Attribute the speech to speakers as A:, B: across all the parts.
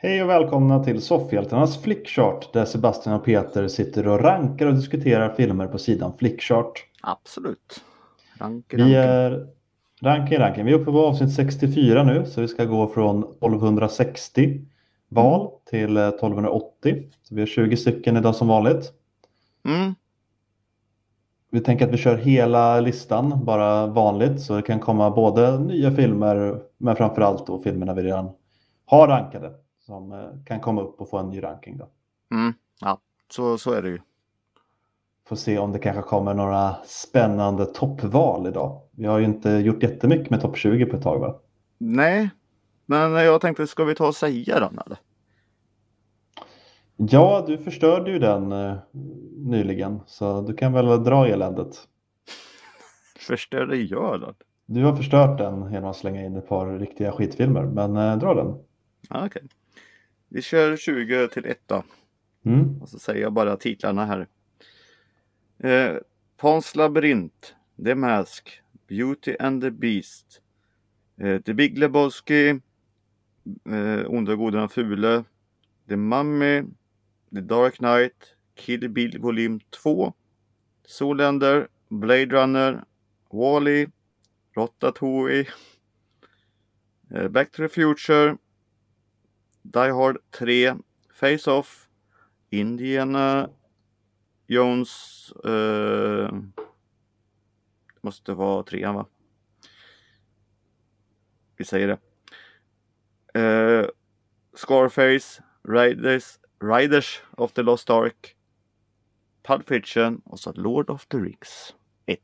A: Hej och välkomna till Soffhjältarnas Flickchart där Sebastian och Peter sitter och rankar och diskuterar filmer på sidan Flickchart.
B: Absolut.
A: Vi är ranking. Vi är uppe på avsnitt 64 nu, så vi ska gå från 1260 val till 1280. Så vi har 20 stycken idag som vanligt. Vi tänker att vi kör hela listan bara vanligt, så det kan komma både nya filmer men framförallt då filmerna vi redan har rankade som kan komma upp och få en ny ranking då.
B: Ja, så är det ju.
A: Får se om det kanske kommer några spännande toppval idag. Vi har ju inte gjort jättemycket med topp 20 på ett tag, va?
B: Nej, men jag tänkte, ska vi ta och säga den eller?
A: Ja, du förstörde ju den nyligen, så du kan väl dra eländet.
B: Förstörde jag den?
A: Du har förstört den genom att slänga in ett par riktiga skitfilmer, men dra den.
B: Ja, okej. Vi kör 20 till 1 då. Och så säger jag bara titlarna här. Pans labyrint, The Mask, Beauty and the Beast, The Big Lebowski, Onda, goda och fule, The Mummy, The Dark Knight, Kill Bill volym 2, Zoolander, Blade Runner, Wall-E, Ratatouille, Back to the Future, Die Hard 3, Face Off, Indiana Jones, måste vara 3, va? Vi säger det. Scarface, Riders of the Lost Ark, Pulp Fiction och så Lord of the Rings 1.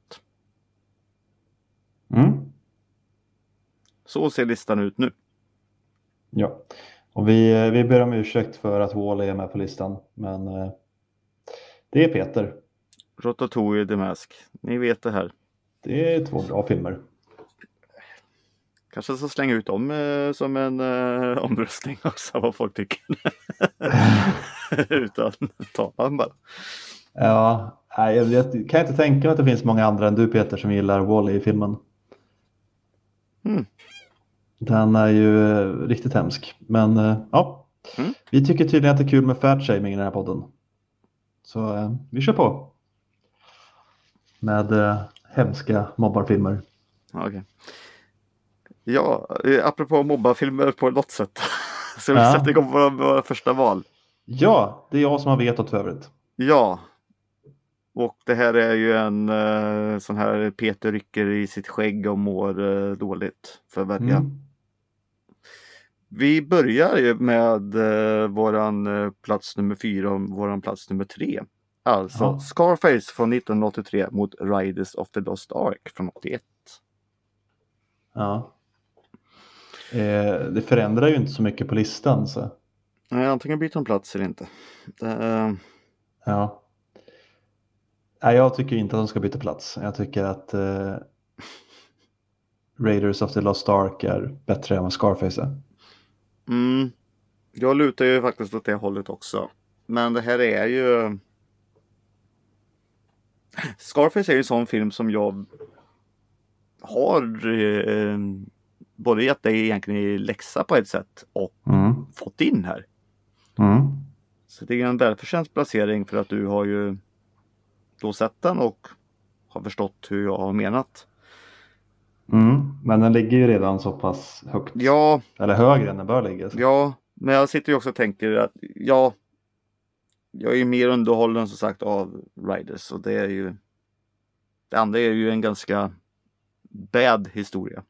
B: Så ser listan ut nu.
A: Ja, och vi ber om ursäkt för att Wall-E är med på listan, men det är Peter.
B: Ratatouille, The Mask. Ni vet det här.
A: Det är 2 bra filmer.
B: Kanske så slänga ut dem som en omröstning också, vad folk tycker. Utan tala bara.
A: Ja, jag kan inte tänka mig att det finns många andra än du, Peter, som gillar Wall-E i filmen. Den är ju riktigt hemsk. Men ja, vi tycker tydligen att det är kul med fatshaming i den här podden. Så vi kör på. Med hemska mobbarfilmer.
B: Okej. Ja, apropå mobbarfilmer på något sätt. Så vi sätter igång våra första val.
A: Ja, det är jag som har vetot för övrigt.
B: Ja. Och det här är ju en sån här Peter rycker i sitt skägg och mår dåligt för att välja. Vi börjar ju med våran plats nummer 4 och våran plats nummer 3. Alltså Scarface från 1983 mot Riders of the Lost Ark från 81.
A: Ja. Det förändrar ju inte så mycket på listan. Så.
B: Nej, antingen byter de plats eller inte.
A: Ja. Nej, jag tycker inte att de ska byta plats. Jag tycker att Raiders of the Lost Ark är bättre än vad Scarface är.
B: Jag lutar ju faktiskt åt det hållet också. Men det här är ju... Scarface är ju en sån film som jag har både gett dig egentligen i läxa på ett sätt och fått in här. Så det är en välförtjänt placering för att du har ju då sett den och har förstått hur jag har menat.
A: Men den ligger ju redan så pass högt.
B: Ja.
A: Eller högre än den bör ligga. Så.
B: Ja, men jag sitter ju också och tänker att jag är ju mer underhållen som sagt av Riders. Och det är ju... Det andra är ju en ganska bad historia.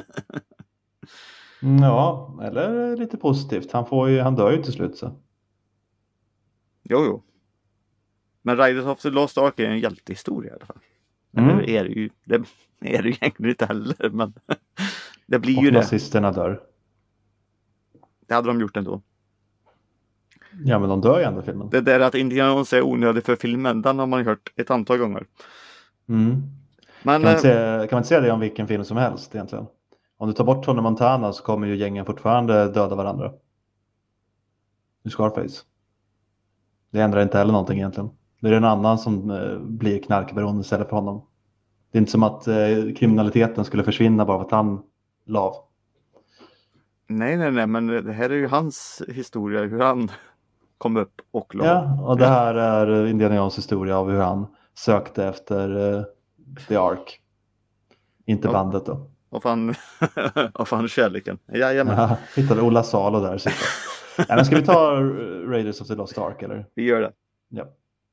A: Ja, eller lite positivt. Han dör ju till slut så.
B: Jo. Men Riders of the Lost Ark är en hjältehistoria i alla fall. Eller är det är det egentligen inte heller, men det blir ju det. Och
A: nazisterna dör.
B: Det hade de gjort ändå.
A: Ja, men de dör ju ändå i filmen.
B: Det där att Indiana Jones är onödig för filmen, den har man hört ett antal gånger. Men, kan
A: man inte säga det om vilken film som helst egentligen? Om du tar bort Tony Montana så kommer ju gängen fortfarande döda varandra. I Scarface. Det ändrar inte heller någonting egentligen. Det är en annan som blir knarkberoende istället för honom. Det är inte som att kriminaliteten skulle försvinna bara för att han lav.
B: Nej, men det här är ju hans historia, hur han kom upp och la.
A: Ja, och det här är Indiana Jones historia av hur han sökte efter The Ark. Inte bandet då.
B: Och fan kärleken. Jajamän.
A: Ja, hittade Ola Salo där. Nej, men ska vi ta Raiders of the Lost Ark eller?
B: Vi gör det.
A: Ja.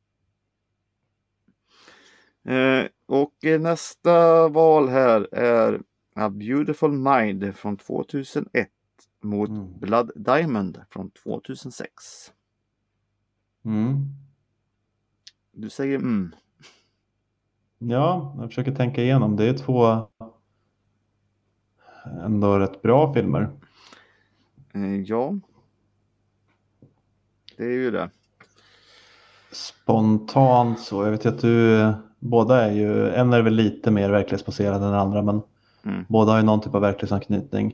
B: Och nästa val här är A Beautiful Mind från 2001 mot Blood Diamond från 2006. Du säger
A: Ja, jag försöker tänka igenom. Det är två ändå rätt bra filmer.
B: Ja. Det är ju det.
A: Spontant så. Jag vet att båda är ju, en är väl lite mer verklighetsbaserad än den andra, men båda har ju någon typ av verklighetsanknytning.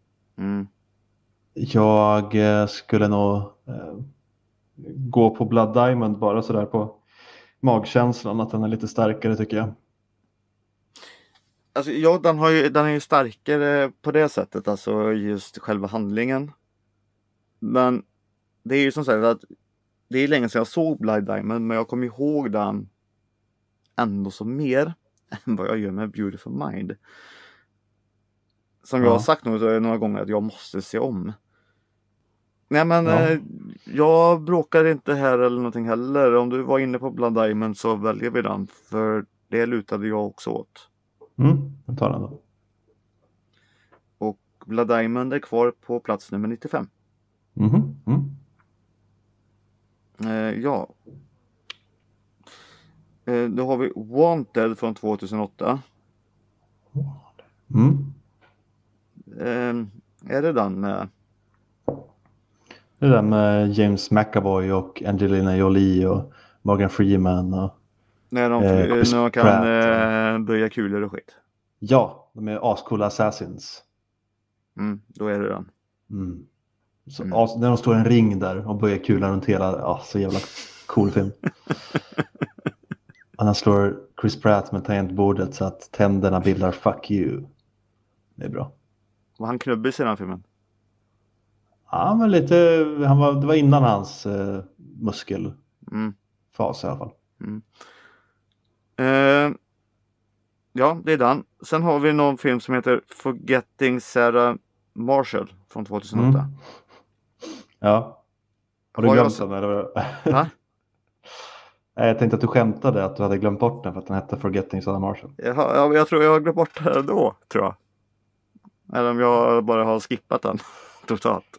A: Jag skulle nog gå på Blood Diamond bara sådär på magkänslan, att den är lite starkare tycker jag.
B: Alltså, ja, den är ju starkare på det sättet, alltså just själva handlingen. Men det är ju som sagt att det är länge sedan jag såg Blood Diamond, men jag kommer ihåg den ändå så mer än vad jag gör med Beautiful Mind. Som jag har sagt några gånger att jag måste se om. Nej, men jag bråkar inte här eller någonting heller. Om du var inne på Blood Diamond så väljer vi den, för det lutade jag också åt.
A: Jag tar den då.
B: Och Blood Diamond är kvar på plats nummer 95. Ja. Då har vi Wanted från 2008. Är det den med?
A: Det är den med James McAvoy och Angelina Jolie och Morgan Freeman och
B: När de kan böja kulor och skit.
A: Ja, de är ascoola assassins.
B: Då är det den.
A: Så, när de står i en ring där och böjer kulan runt hela, så jävla cool film. Och han slår Chris Pratt med tangentbordet så att tänderna bildar fuck you. Det är bra.
B: Var han knubbis i den filmen?
A: Ja, men lite, det var innan hans muskelfas i alla fall.
B: Ja, det är den. Sen har vi någon film som heter Forgetting Sarah Marshall från 2008.
A: Ja. Har du glömt den eller?
B: Va?
A: Jag tänkte att du skämtade att du hade glömt bort den för att den hette Forgetting Sarah Marshall.
B: Jag tror jag har glömt bort den då, tror jag. Eller om jag bara har skippat den totalt.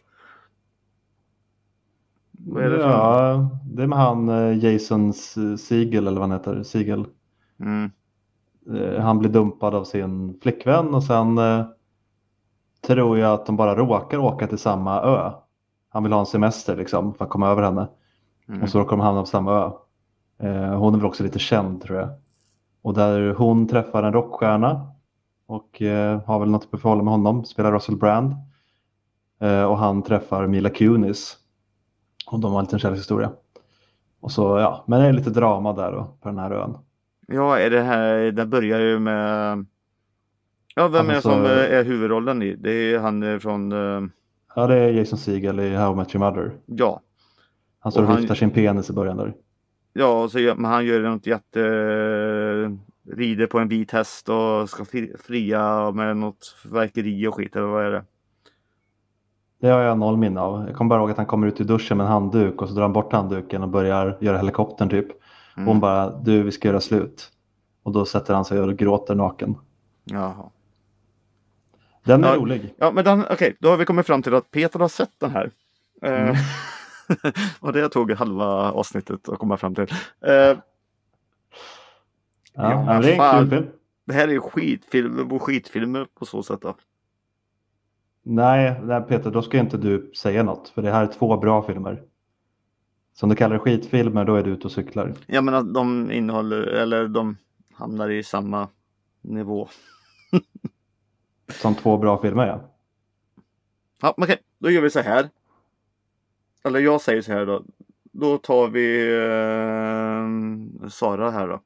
B: Vad är det för
A: det är med han Jason Segel eller vad han heter. Segel. Han blir dumpad av sin flickvän och sen tror jag att de bara råkar åka till samma ö. Han vill ha en semester liksom för att komma över henne. Och så råkar de hamna på samma ö. Hon är väl också lite känd tror jag. Och där hon träffar en rockstjärna och har väl något att förhålla med honom. Spelar Russell Brand. Och han träffar Mila Kunis. Och de har en liten kärlekshistoria. Och så men det är lite drama där då, på den här ön.
B: Ja, är det här, det börjar ju med... Ja, vem är det som är huvudrollen i? Det är han från...
A: Ja, det är Jason Segel i How I Met Your Mother.
B: Ja.
A: Han står och viftar sin penis i början där.
B: Ja, men han gör något rider på en vit häst och ska fria med något verkeri och skit, eller vad är det?
A: Det har jag noll minne av. Jag kommer bara ihåg att han kommer ut i duschen med en handduk och så drar han bort handduken och börjar göra helikoptern typ. Och hon bara, vi ska göra slut. Och då sätter han sig och gråter naken.
B: Jaha.
A: Den är rolig.
B: Ja, men okej, då har vi kommit fram till att Peter har sett den här. Och det tog halva avsnittet att komma fram till.
A: Men det är en kul film.
B: Det här är skitfilmer på så sätt då.
A: Nej Peter, då ska inte du säga något. För det här är 2 bra filmer. Som du kallar skitfilmer, då är du ute och cyklar.
B: Ja, men att de hamnar i samma nivå.
A: Som 2 bra filmer, ja.
B: Ja, okej. Då gör vi så här. Eller jag säger så här då. Då tar vi Sara här då.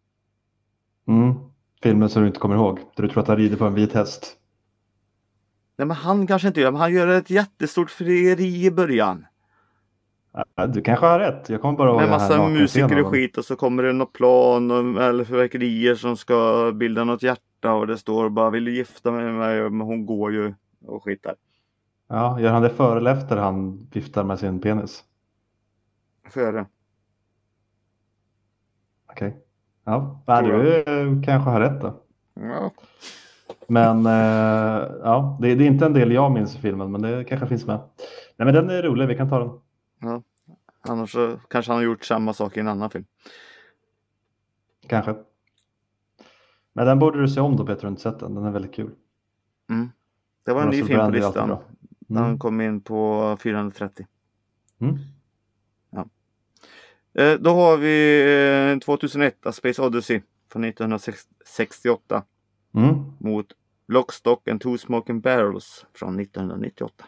A: Filmen som du inte kommer ihåg. Där du tror att han rider på en vit häst.
B: Nej, men han kanske inte gör, men han gör ett jättestort frieri i början.
A: Ja, du kanske har rätt. Jag kommer bara ihåg
B: Med
A: den här
B: massa musiker och
A: nakenscenen.
B: skit och så kommer det något plan eller fyrverkerier som ska bilda något hjärta och det står bara vill du gifta mig med mig, men hon går ju och skit där.
A: Ja, gör han det före eller efter han viftar med sin penis?
B: Före.
A: Okej. Ja, nej,
B: Tror
A: du kanske har rätt då.
B: Ja.
A: Men ja, det är inte en del jag minns i filmen, men det kanske finns med. Nej, men den är rolig, vi kan ta den.
B: Ja. Annars så kanske han har gjort samma sak i en annan film.
A: Kanske. Men den borde du se om då, Peter, har inte sett den. Den är väldigt kul.
B: Mm. Det var en ny
A: Russell
B: film på
A: Brand är alltid
B: listan.
A: bra.
B: Den kom in på 430.
A: Mm.
B: Ja. Då har vi 2001, A Space Odyssey från 1968 mot Lock, Stock and Two Smoking Barrels från 1998.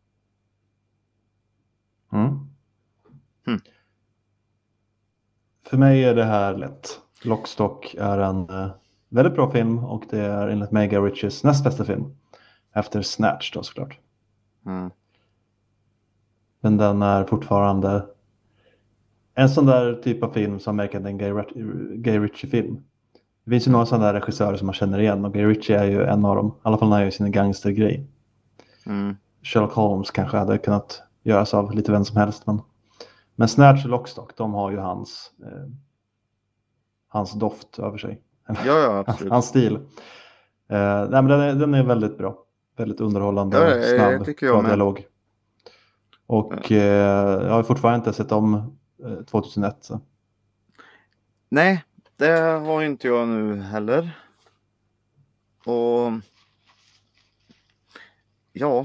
A: För mig är det här lätt. Lock, Stock är en väldigt bra film och det är enligt mig Guy Ritchies näst bästa film. Efter Snatch då såklart. Men den är fortfarande en sån där typ av film som märker en Guy Ritchie-film. Det finns ju några sådana där regissörer som man känner igen och Guy Ritchie är ju en av dem. I alla fall när han gör sin gangstergrej. Sherlock Holmes kanske hade kunnat göras av lite vem som helst. Men Snatch och Lockstock, de har ju hans doft över sig.
B: Ja, absolut.
A: Hans stil. Nej, men den är väldigt bra. Väldigt underhållande, snabb, bra dialog. Och jag har fortfarande inte sett om 2001. Så.
B: Nej, det har inte jag nu heller. Och ja,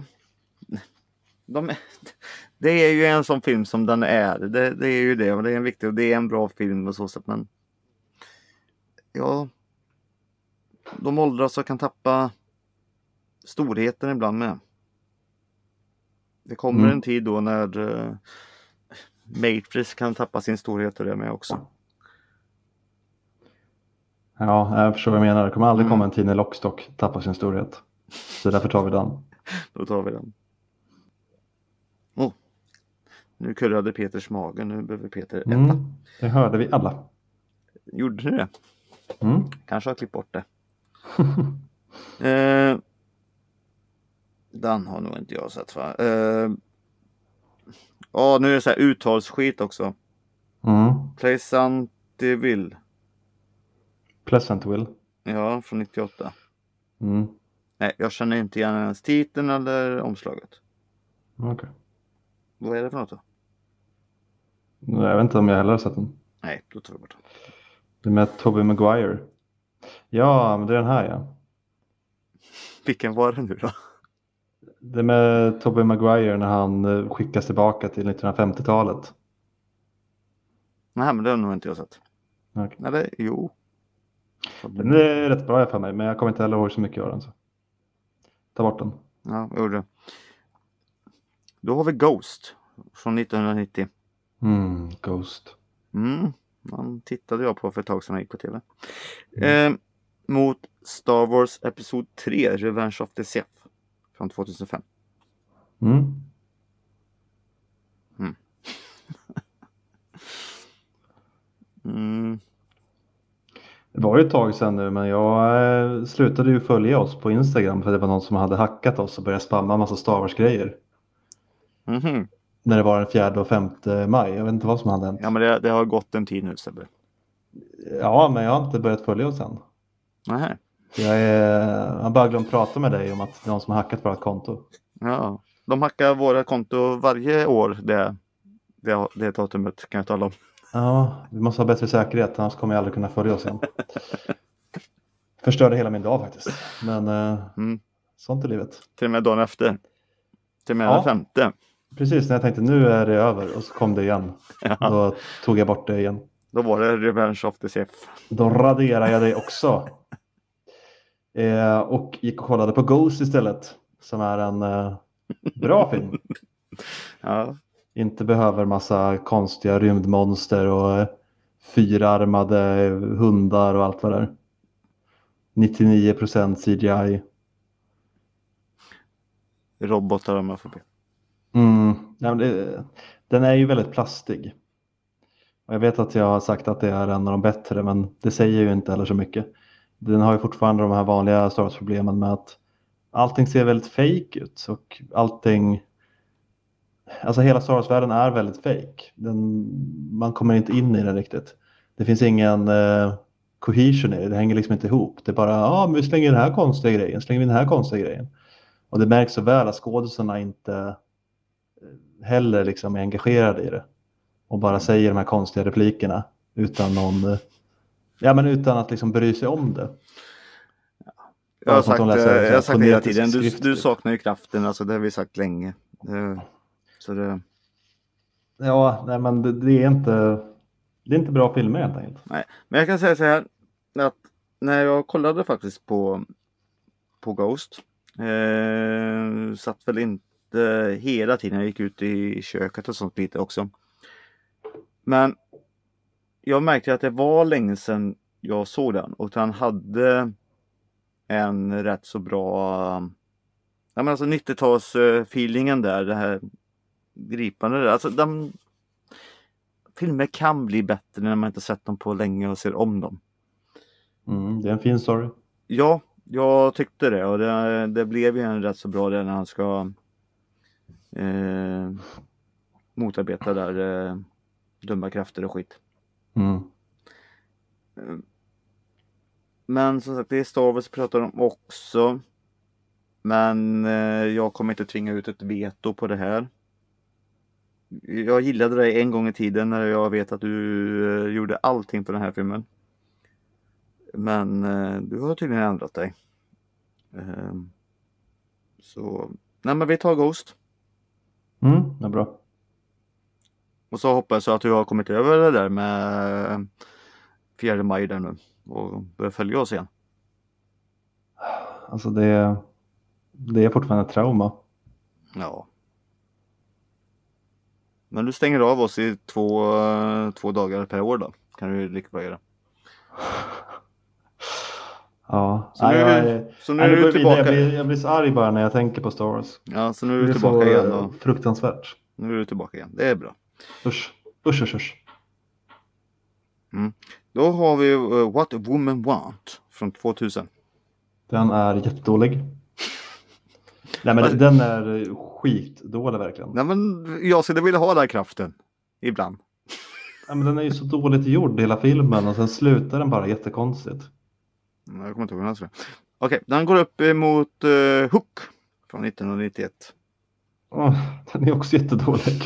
B: det är ju en sån film som den är. Det är ju det, och det är en viktig och det är en bra film och så sätt, men ja, de åldras och kan tappa storheten ibland med. Det kommer en tid då när Matrix kan tappa sin storhet och det med också.
A: Ja, jag förstår vad jag menar. Det kommer aldrig komma en tid när Lockstock tappar sin storhet. Så därför tar vi den.
B: Då tar vi den. Nu kurrade Peters mage. Nu behöver Peter äta.
A: Det hörde vi alla.
B: Gjorde ni det? Kanske har klippt bort det. Den har nog inte jag sett, va? Nu är det så här uttalsskit också. Pleasantville.
A: Pleasantville.
B: Ja, från 98. Nej, jag känner inte igen ens titeln eller omslaget.
A: Okej.
B: Vad är det för något då?
A: Jag vet inte om jag heller har sett den.
B: Nej, då tar vi bort den.
A: Det är med Tobey Maguire. Ja, men det är den här, ja.
B: Vilken var det nu då?
A: Det är med Tobey Maguire när han skickas tillbaka till 1950-talet.
B: Nej, men det har nog inte jag sett.
A: Okay.
B: Eller, jo.
A: Den är rätt bra för mig, men jag kommer inte heller ihåg så mycket av den. Så. Ta bort den.
B: Ja, jag gjorde det. Då har vi Ghost från 1990.
A: Ghost.
B: Man tittade jag på för ett tag sedan jag gick på tv. Mot Star Wars Episod 3, Revenge of the Sith från 2005.
A: Det var ju ett tag sedan nu, men jag slutade ju följa oss på Instagram för det var någon som hade hackat oss och började spamma en massa Star Wars-grejer. När det var den 4 och 5 maj. Jag vet inte vad som hade hänt.
B: Ja, men det har gått en tid nu, Sebbe.
A: Ja, men jag har inte börjat följa oss än.
B: Nej.
A: Jag har bara glömt prata med dig om att det är någon som har hackat vårt konto.
B: Ja, de hackar våra konto varje år, det datumet kan jag tala om.
A: Ja, vi måste ha bättre säkerhet, annars kommer jag aldrig kunna följa oss igen. Förstörde hela min dag faktiskt. Men sånt är livet.
B: Till och med dagen efter. Till och med den 5:e.
A: Precis, när jag tänkte nu är det över och så kom det igen. Ja. Då tog jag bort det igen.
B: Då var det Revenge of the Sith.
A: Då raderade jag det också. Och gick och kollade på Ghost istället. Som är en bra film.
B: Ja.
A: Inte behöver massa konstiga rymdmonster och 4-armade hundar och allt vad det är. 99% CGI.
B: robotar om jag får be.
A: Ja, den är ju väldigt plastig. Och jag vet att jag har sagt att det är en av de bättre, men det säger ju inte heller så mycket. Den har ju fortfarande de här vanliga Star Wars-problemen med att allting ser väldigt fake ut och allting, alltså hela Star Wars-världen är väldigt fake. Man kommer inte in i den riktigt. Det finns ingen cohesion i det, det hänger liksom inte ihop. Det är bara, men vi slänger den här konstiga grejen, slänger vi den här konstiga grejen. Och det märks så väl att skådespelarna inte heller liksom är engagerade i det. Och bara säger de här konstiga replikerna utan någon, utan att liksom bry sig om det.
B: Jag har sagt det hela tiden, du saknar ju kraften, alltså det har vi sagt länge. Så det...
A: Ja, nej, men det är inte bra filmer helt enkelt.
B: Nej, men jag kan säga så här att när jag kollade faktiskt på Ghost, satt väl inte hela tiden, jag gick ut i köket och sånt lite också. Men jag märkte att det var länge sedan jag såg den och han hade en rätt så bra, alltså 90-tals-feelingen där, det här gripande där. Alltså filmer kan bli bättre när man inte sett dem på länge och ser om dem.
A: Det är en fin story.
B: Ja, jag tyckte det och det blev ju en rätt så bra där när han ska motarbeta där dumma krafter och skit. Men som sagt, det är Star Wars pratar om också. Men jag kommer inte tvinga ut ett veto på det här. Jag gillade dig en gång i tiden när jag vet att du gjorde allting på den här filmen. Men du har tydligen ändrat dig. Så, nej men vi tar Ghost.
A: Det är bra.
B: Och så hoppas jag att du har kommit över det där med 4 maj där nu. Och börjar följa oss igen.
A: Alltså det är fortfarande ett trauma.
B: Ja. Men du stänger av oss i 2 dagar per år då. Kan du lika bra göra.
A: Ja.
B: Så nu är du tillbaka.
A: Jag blir så arg bara när jag tänker på Star Wars.
B: Ja, så nu är du tillbaka igen då.
A: Fruktansvärt.
B: Nu är du tillbaka igen. Det är bra.
A: Usch.
B: Då har vi What a Woman Want från 2000.
A: Den är jättedålig. Nej men den är skitdålig verkligen.
B: Nej men jag skulle vilja ha den här kraften. Ibland.
A: Ja, men den är ju så dåligt gjord hela filmen och sen slutar den bara jättekonstigt.
B: Jag kommer inte ihåg den. Okej, den går upp mot Hook från 1991.
A: Den är också jättedålig.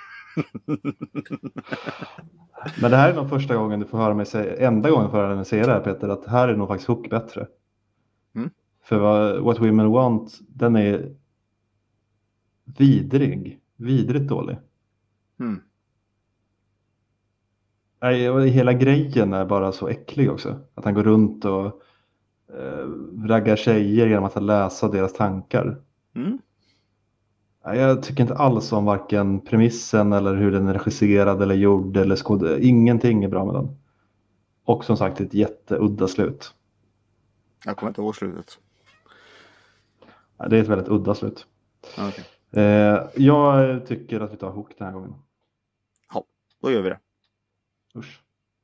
A: Men det här är nog första gången du får höra mig säga, enda gången för mig säga det här Peter, att här är nog faktiskt Hook bättre. För What Women Want, den är vidrigt dålig. Hela grejen är bara så äcklig också. Att han går runt och raggar tjejer genom att läsa deras tankar. Jag tycker inte alls om varken premissen eller hur den är regisserad eller gjord eller ingenting är bra med den. Och som sagt ett jätteudda slut.
B: Jag kommer inte ihåg slutet.
A: Det är ett väldigt udda slut.
B: Okay.
A: Jag tycker att vi tar Hook den här gången.
B: Ja, då gör vi det.
A: Usch.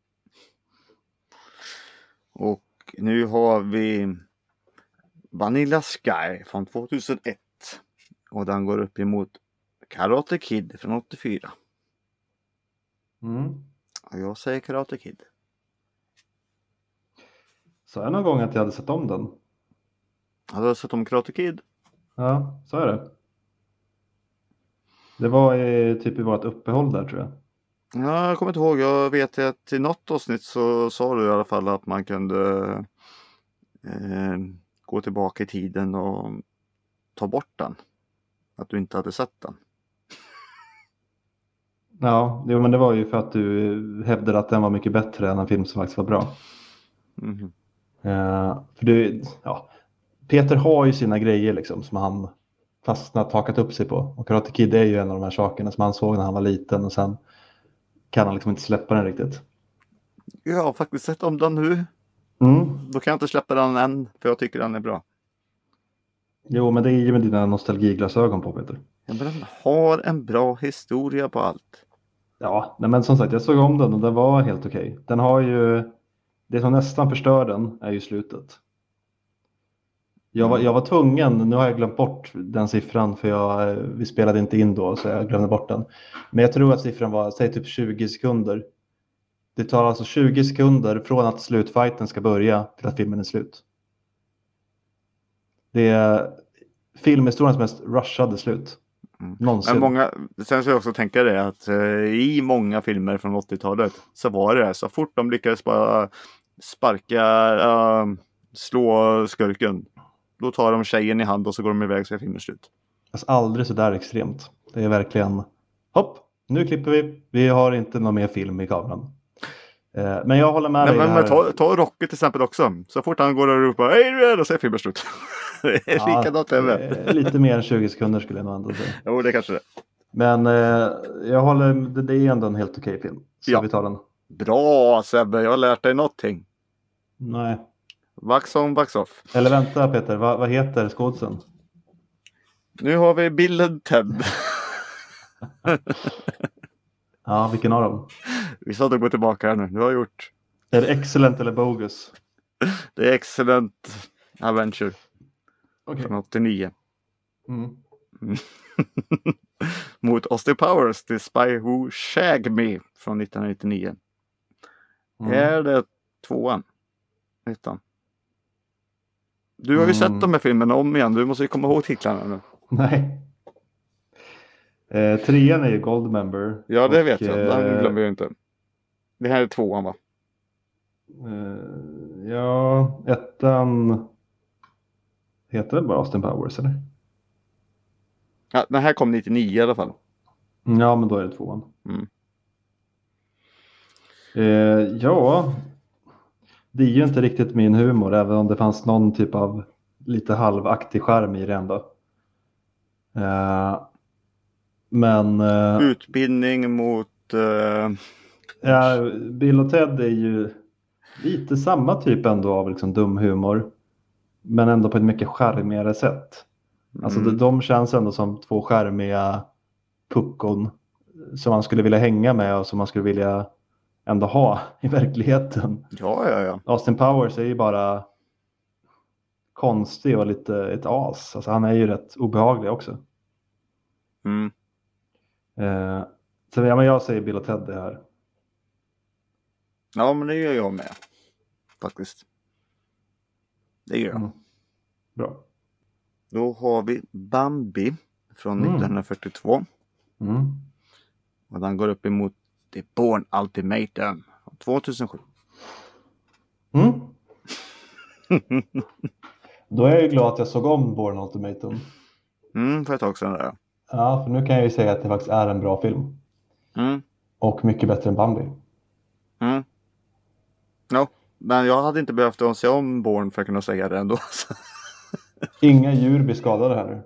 B: Och nu har vi Vanilla Sky från 2001. Och den går upp emot Karate Kid från 84. Och jag säger Karate Kid.
A: Så jag någon gång att jag hade sett om den?
B: Hade du sett om Karate Kid?
A: Ja, så är det. Det var typ i vårt uppehåll där tror jag.
B: Ja, jag kommer inte ihåg. Jag vet att i något avsnitt så sa du i alla fall att man kunde gå tillbaka i tiden och ta bort den. Att du inte hade sett den.
A: Ja, men det var ju för att du hävdade att den var mycket bättre än en film som faktiskt var bra. Peter har ju sina grejer liksom som han hakat upp sig på. Och Karate Kid är ju en av de här sakerna som han såg när han var liten och sen kan han liksom inte släppa den riktigt.
B: Jag har faktiskt sett om den nu. Då kan jag inte släppa den än för jag tycker den är bra.
A: Jo, men det är ju med dina nostalgiglasögon på, Peter.
B: Ja, men den har en bra historia på allt.
A: Ja, nej, men som sagt, jag såg om den och den var helt okej. Den har ju, det som nästan förstör den är ju slutet. Jag var tvungen, nu har jag glömt bort den siffran för vi spelade inte in då så jag glömde bort den. Men jag tror att siffran var, säg typ 20 sekunder. Det tar alltså 20 sekunder från att slutfighten ska börja till att filmen är slut. Det är filmhistoriens mest rushade slut. Någonsin.
B: Men sen ska jag också tänka det att i många filmer från 80-talet så var det så fort de lyckades bara slå skurken. Då tar de tjejen i hand och så går de iväg så är filmen slut.
A: Alltså aldrig så där extremt. Det är verkligen hopp, nu klipper vi. Vi har inte någon mer film i kameran. Men jag håller med dig
B: men ta Rocky till exempel också. Så fort han går och ropar hej du är, då så är filmen slut. Det är likadant även.
A: Lite mer än 20 sekunder skulle jag nog ändå säga.
B: Jo, det kanske det.
A: Men jag håller, det är ändå en helt okej film. Så vi tar den.
B: Bra Sebbe, jag har lärt dig någonting.
A: Nej.
B: Wax on, wax off.
A: Eller vänta Peter, vad heter skådisen?
B: Nu har vi Bill and Ted.
A: Ja, vilken av dem?
B: Vi sa att du går tillbaka här nu. Du har gjort.
A: Är det Excellent eller Bogus?
B: Det är Excellent Adventure.
A: Okay.
B: Från 89.
A: Mm.
B: Mot Austin Powers, The Spy Who Shagged Me från 1999. Är det 2:an? 1:an? Du har ju sett de här filmerna om igen. Du måste ju komma ihåg titlarna nu.
A: Nej. 3:an är ju Goldmember.
B: Ja, det vet jag. Den glömmer jag inte. Det här är 2:an va?
A: Ja, 1:an heter väl bara Austin Powers eller?
B: Ja, den här kom 99 i alla fall.
A: Ja, men då är det 2:an. Ja, det är ju inte riktigt min humor, även om det fanns någon typ av lite halvaktig charm i det ändå. Men
B: utbildning mot
A: ja, Bill och Ted är ju lite samma typ ändå av liksom dum humor, men ändå på ett mycket charmigare sätt. Alltså de känns ändå som två charmiga puckon som man skulle vilja hänga med och som man skulle vilja ändå ha i verkligheten.
B: Ja.
A: Austin Powers är ju bara konstig och lite ett as. Alltså han är ju rätt obehaglig också. Så ja, men jag säger Bill och Ted det här.
B: Ja, men det gör jag med. Faktiskt. Det gör jag.
A: Bra.
B: Då har vi Bambi från 1942. Och den går upp emot The Bourne Ultimatum från 2007.
A: Då är jag ju glad att jag såg om Bourne Ultimatum.
B: För ett tag sedan där.
A: Ja, för nu kan jag ju säga att det faktiskt är en bra film. Och mycket bättre än Bambi.
B: Ja, men jag hade inte behövt att se om Bourne för att kunna säga det ändå.
A: Inga djur blir skadade här.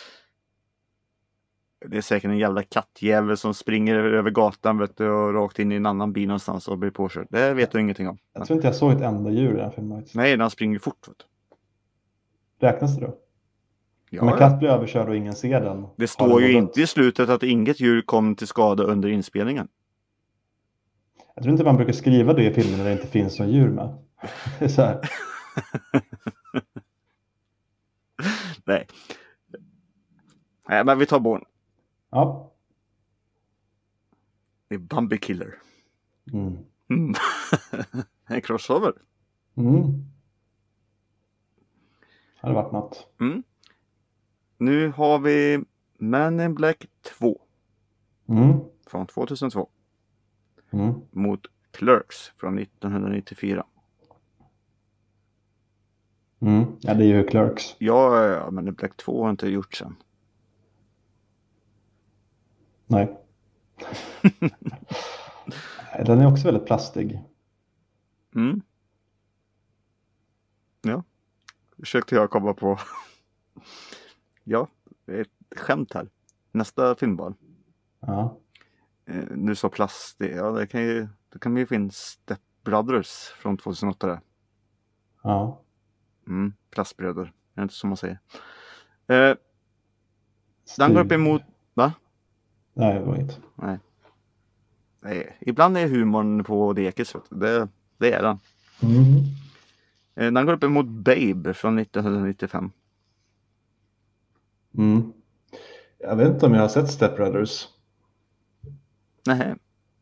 B: Det är säkert en jävla kattjävel som springer över gatan vet du, och rakt in i en annan bil någonstans och blir påkörd. Det vet du ingenting om.
A: Jag tror inte jag såg ett enda djur i den här filmen.
B: Nej, den springer fort. Vet
A: du. Räknas det då?
B: Ja,
A: om en katt blir överkörd och ingen ser den.
B: Det står ju inte i slutet att inget djur kom till skada under inspelningen.
A: Jag tror inte man brukar skriva det i filmen när det inte finns några djur med. Det är så här.
B: Nej. Nej, men vi tar Bourne.
A: Ja.
B: Det är Bambi Killer. En crossover.
A: Det hade varit något.
B: Nu har vi Man in Black 2. Från 2002. Mot Clerks från 1994.
A: Ja, det är ju Clerks.
B: Ja, men in Black 2 har inte gjort sen.
A: Nej. Den är också väldigt plastig.
B: Ja. Försökte jag komma på. Ja, det är ett skämt här. Nästa filmval.
A: Ja.
B: Nu så plast. Ja, det kan ju finnas Step Brothers från 2008 där.
A: Ja.
B: Plastbröder. Är det inte som man säger? Den går upp emot... Va?
A: Nej, det var inget.
B: Nej. Ibland är humorn på dekis. Det är den. Den går upp emot Babe från 1995.
A: Jag vet inte om jag har sett Step Brothers.
B: Nej.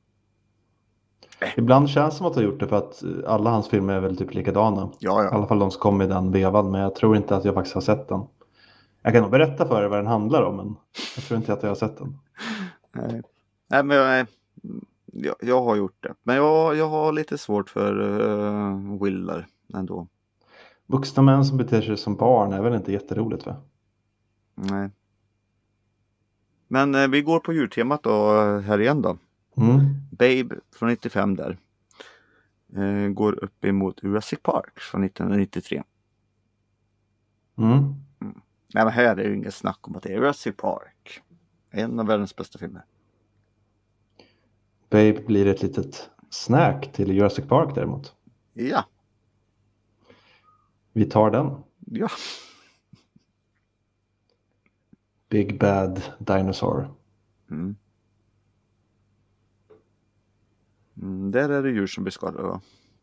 A: Ibland känns det som att jag har gjort det för att alla hans filmer är väl typ likadana.
B: Ja.
A: I alla fall de som kom i den vevan, men jag tror inte att jag faktiskt har sett den. Jag kan nog berätta för er vad den handlar om, men jag tror inte att jag har sett den.
B: Nej, men jag har gjort det. Men jag har lite svårt för Willard ändå.
A: Vuxna män som beter sig som barn är väl inte jätteroligt, va?
B: Nej. Men vi går på djurtemat då här igen då. Babe från 95 där. Går upp emot Jurassic Park från 1993. Nej, men här är det ju inget snack om att det är Jurassic Park. En av världens bästa filmer.
A: Babe blir ett litet snack till Jurassic Park däremot.
B: Ja.
A: Vi tar den.
B: Ja.
A: Big Bad Dinosaur.
B: Där är det djur som blir skadade, va?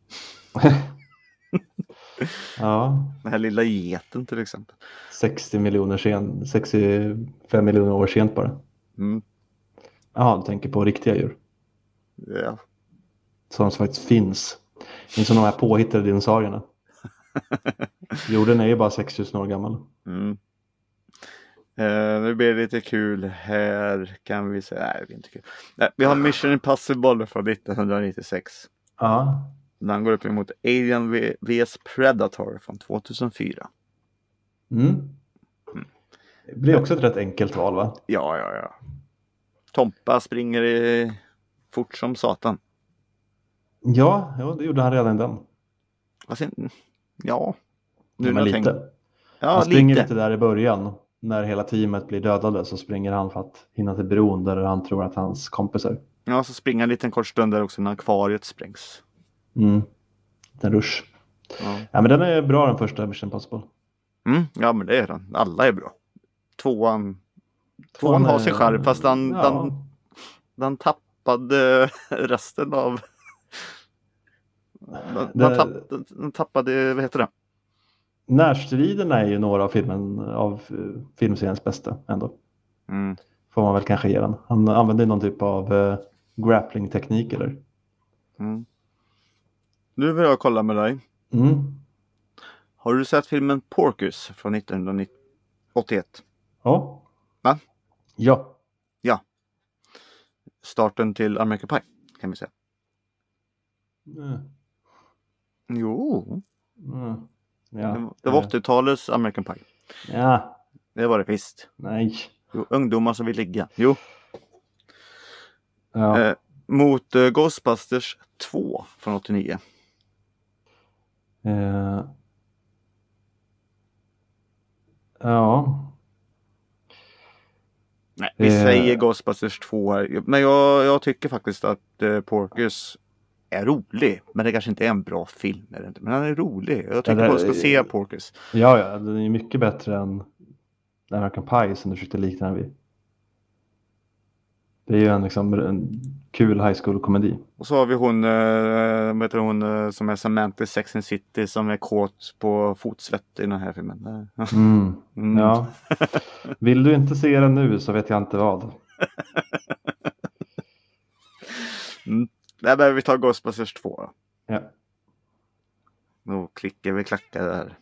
A: Ja.
B: Den här lilla geten till exempel.
A: 65 miljoner år sent bara. Ja, du tänker på riktiga djur.
B: Ja.
A: Som faktiskt finns. Inte som de här påhittade dinosaurierna. Jorden är ju bara 6000 år gammal.
B: Nu blir det lite kul här. Kan vi säga, nej det blir inte kul. Nej, vi har Mission Impossible från 1996.
A: Ja.
B: Den går upp emot Alien vs Predator från 2004.
A: Det blir också ett rätt enkelt val, va?
B: Ja. Tompa springer fort som satan.
A: Ja, det gjorde han redan den.
B: Ja.
A: Nu men lite. Han springer lite där i början. När hela teamet blir dödade så springer han för att hinna till bron där han tror att hans kompisar.
B: Ja, så springer en liten kort stund där också när akvariet sprängs.
A: En rush. Ja, men den är bra, den första Mission Impossible.
B: Ja, men det är den. Alla är bra. Tvåan har sin charm, fast den tappade resten av... Den tappade, vad heter det?
A: Närstriderna är ju några av filmseriens bästa ändå. Får man väl kanske ge den. Han använder någon typ av grappling-teknik eller.
B: Nu vill jag kolla med dig. Har du sett filmen Porky's från 1981?
A: Ja.
B: Va?
A: Ja.
B: Starten till American Pie, kan vi säga. Jo.
A: Ja.
B: Det var 80-talets American Pie.
A: Ja.
B: Det var det visst.
A: Nej.
B: Jo, ungdomar som vill ligga. Jo.
A: Ja.
B: Mot Ghostbusters 2 från 89.
A: Ja.
B: Nej, vi säger Ghostbusters 2 här. Men jag tycker faktiskt att Porky's är rolig. Men det kanske inte är en bra film. Men den är rolig. Jag tycker folk ska se Porky's.
A: Ja, den är mycket bättre än American Pie som du försökte likna den vid. Det är ju en kul high school-komedi. Och
B: så har vi hon som är Samantha i Sex and the City som är kåt på fotsvett i den här filmen.
A: Ja. Vill du inte se den nu så vet jag inte vad.
B: Där behöver vi ta Ghostbusters 2 då.
A: Ja.
B: Då klickar vi klackar där.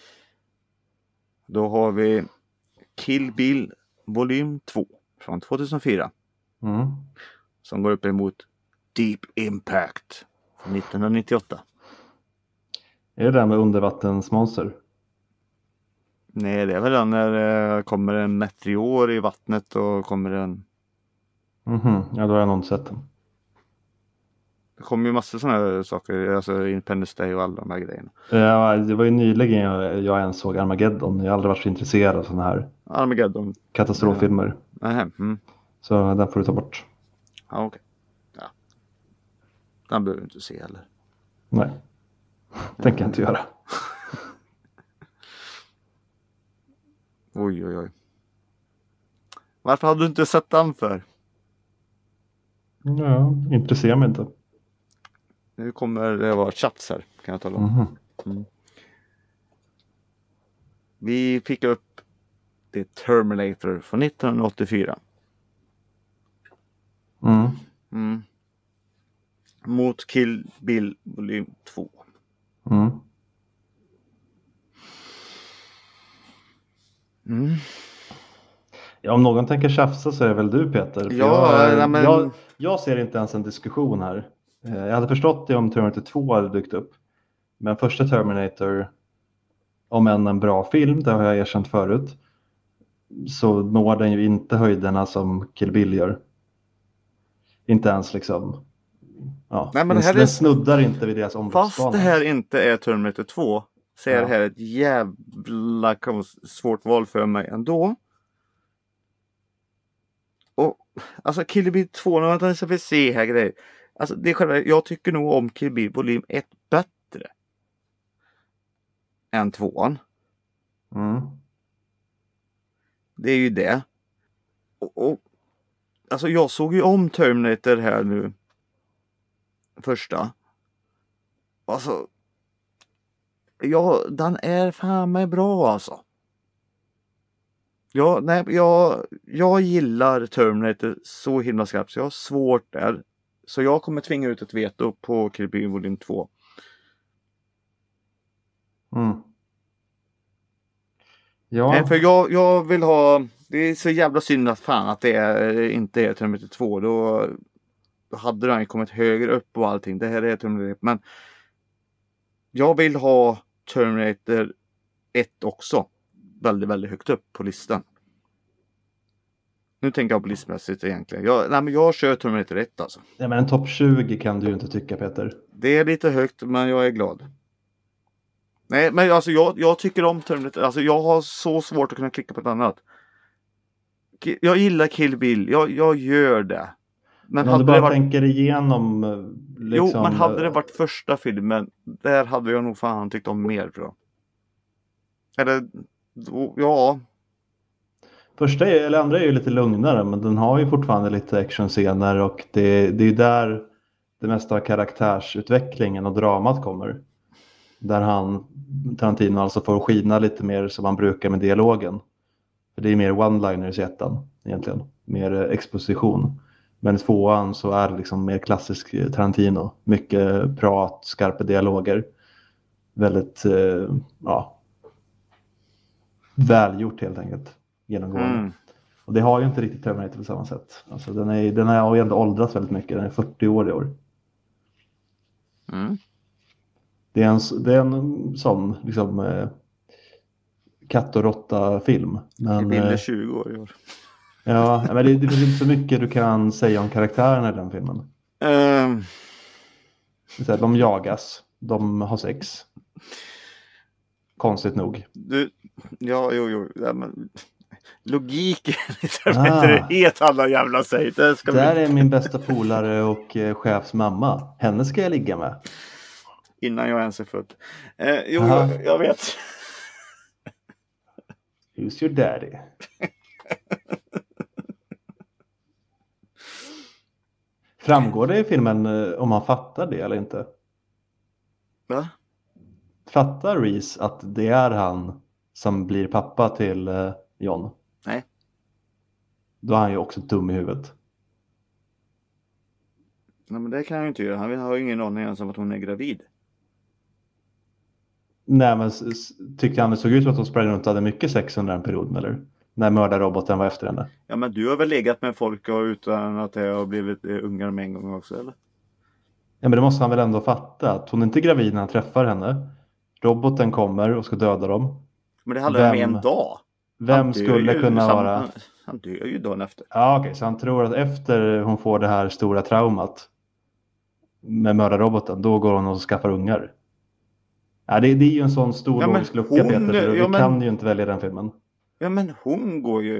B: Då har vi Kill Bill volym 2 från 2004. Som går upp emot Deep Impact från 1998.
A: Är det där med undervattensmonster?
B: Nej, det är väl den när det kommer en meteor i vattnet och kommer en...
A: Ja, då har jag nog inte sett den.
B: Det kommer ju massor sådana här saker, alltså Independence Day och alla de här grejerna.
A: Ja, det var ju nyligen jag ens såg Armageddon. Jag har aldrig varit så intresserad av sådana här
B: Armageddon.
A: Katastroffilmer. Så den får du ta bort.
B: Ja, okej. Ja. Den behöver du inte se heller.
A: Nej, tänker jag inte göra.
B: Oj, oj, oj. Varför hade du inte sett den för?
A: Ja, intresserar mig inte.
B: Nu kommer det vara tjafs här, kan jag tala om. Mm. Vi fick upp The Terminator från 1984. Mot Kill Bill volym 2.
A: Ja, om någon tänker tjafsa så är det väl du, Peter. För
B: Ja,
A: jag ser inte ens en diskussion här. Jag hade förstått det om Terminator 2 hade dykt upp. Men första Terminator, om än en bra film, det har jag erkänt förut, så når den ju inte höjderna som Kill Bill gör. Inte ens liksom. Ja,
B: Nej, men
A: den snuddar inte vid deras omloppsbana.
B: Fast det här inte är Terminator 2 så är det här ett jävla svårt val för mig ändå. Och alltså Kill Bill 2, när man ska se här grejer. Alltså det är själva, jag tycker nog om Kill Bill volym 1 bättre än 2:an. Det är ju det. Och alltså jag såg ju om Terminator här nu. Första. Alltså. Ja, den är fan med bra alltså. Jag gillar Terminator så himla skarpt så jag har svårt där. Så jag kommer tvinga ut ett veto på Kill Bill volym 2.
A: Ja.
B: Nej, för jag vill ha. Det är så jävla synd att fan att det inte är Terminator 2. Då hade den kommit högre upp och allting. Det här är Terminator 1. Men jag vill ha Terminator 1 också. Väldigt, väldigt högt upp på listan. Nu tänker jag på listmässigt egentligen. Jag kör Terminator 1 alltså.
A: Ja, men en topp 20 kan du ju inte tycka, Peter.
B: Det är lite högt, men jag är glad. Nej, men alltså jag tycker om Terminator. Alltså jag har så svårt att kunna klicka på ett annat. Jag gillar Kill Bill. Jag gör det.
A: Men om du bara tänker igenom
B: liksom. Jo, men hade det varit första filmen, där hade jag nog fan tyckt om mer bra. Eller, ja.
A: Första eller andra är ju lite lugnare, men den har ju fortfarande lite actionscener och det är ju där det mesta av karaktärsutvecklingen och dramat kommer. Där Tarantino alltså får skina lite mer som han brukar med dialogen. För det är mer one-liners i ettan egentligen, mer exposition. Men i 2:an så är det liksom mer klassisk Tarantino. Mycket prat, skarpa dialoger. Väldigt välgjort helt enkelt. Genomgående. Och det har ju inte riktigt Terminator på samma sätt. Alltså den har ju ändå åldrats väldigt mycket. Den är 40 år i år. Det är en sån liksom katt och råtta film.
B: Men det blir 20 år i år.
A: Ja, men det finns inte så mycket du kan säga om karaktärerna i den filmen. De jagas. De har sex. Konstigt nog.
B: Ja, men logiken är helt alla jävla säg.
A: Där är min bästa polare och chefs mamma. Henne ska jag ligga med.
B: Innan jag ens är född. Jag vet.
A: Who's your daddy? Framgår det i filmen om han fattar det eller inte?
B: Va?
A: Fattar Reese att det är han som blir pappa till John?
B: Nej.
A: Då är han ju också dum i huvudet.
B: Nej, men det kan han ju inte göra. Han har ju ingen aning ens om att hon är gravid.
A: Nej, men tyckte han det såg ut som att hon sprang runt och hade mycket sex under den perioden, eller? När mördarroboten var efter henne.
B: Ja, men du har väl legat med folk utan att det har blivit ungar med en gång också, eller?
A: Ja, men det måste han väl ändå fatta. Att hon inte är gravid när han träffar henne. Roboten kommer och ska döda dem.
B: Men det handlar om en dag.
A: Vem skulle kunna vara...
B: Han dör ju dagen efter.
A: Ja, okej. Så han tror att efter hon får det här stora traumat med mördarroboten, då går hon och skaffar ungar. Ja, det är ju en sån stor logisk lucka, Peter. Vi kan ju inte välja den filmen.
B: Ja, men hon går ju...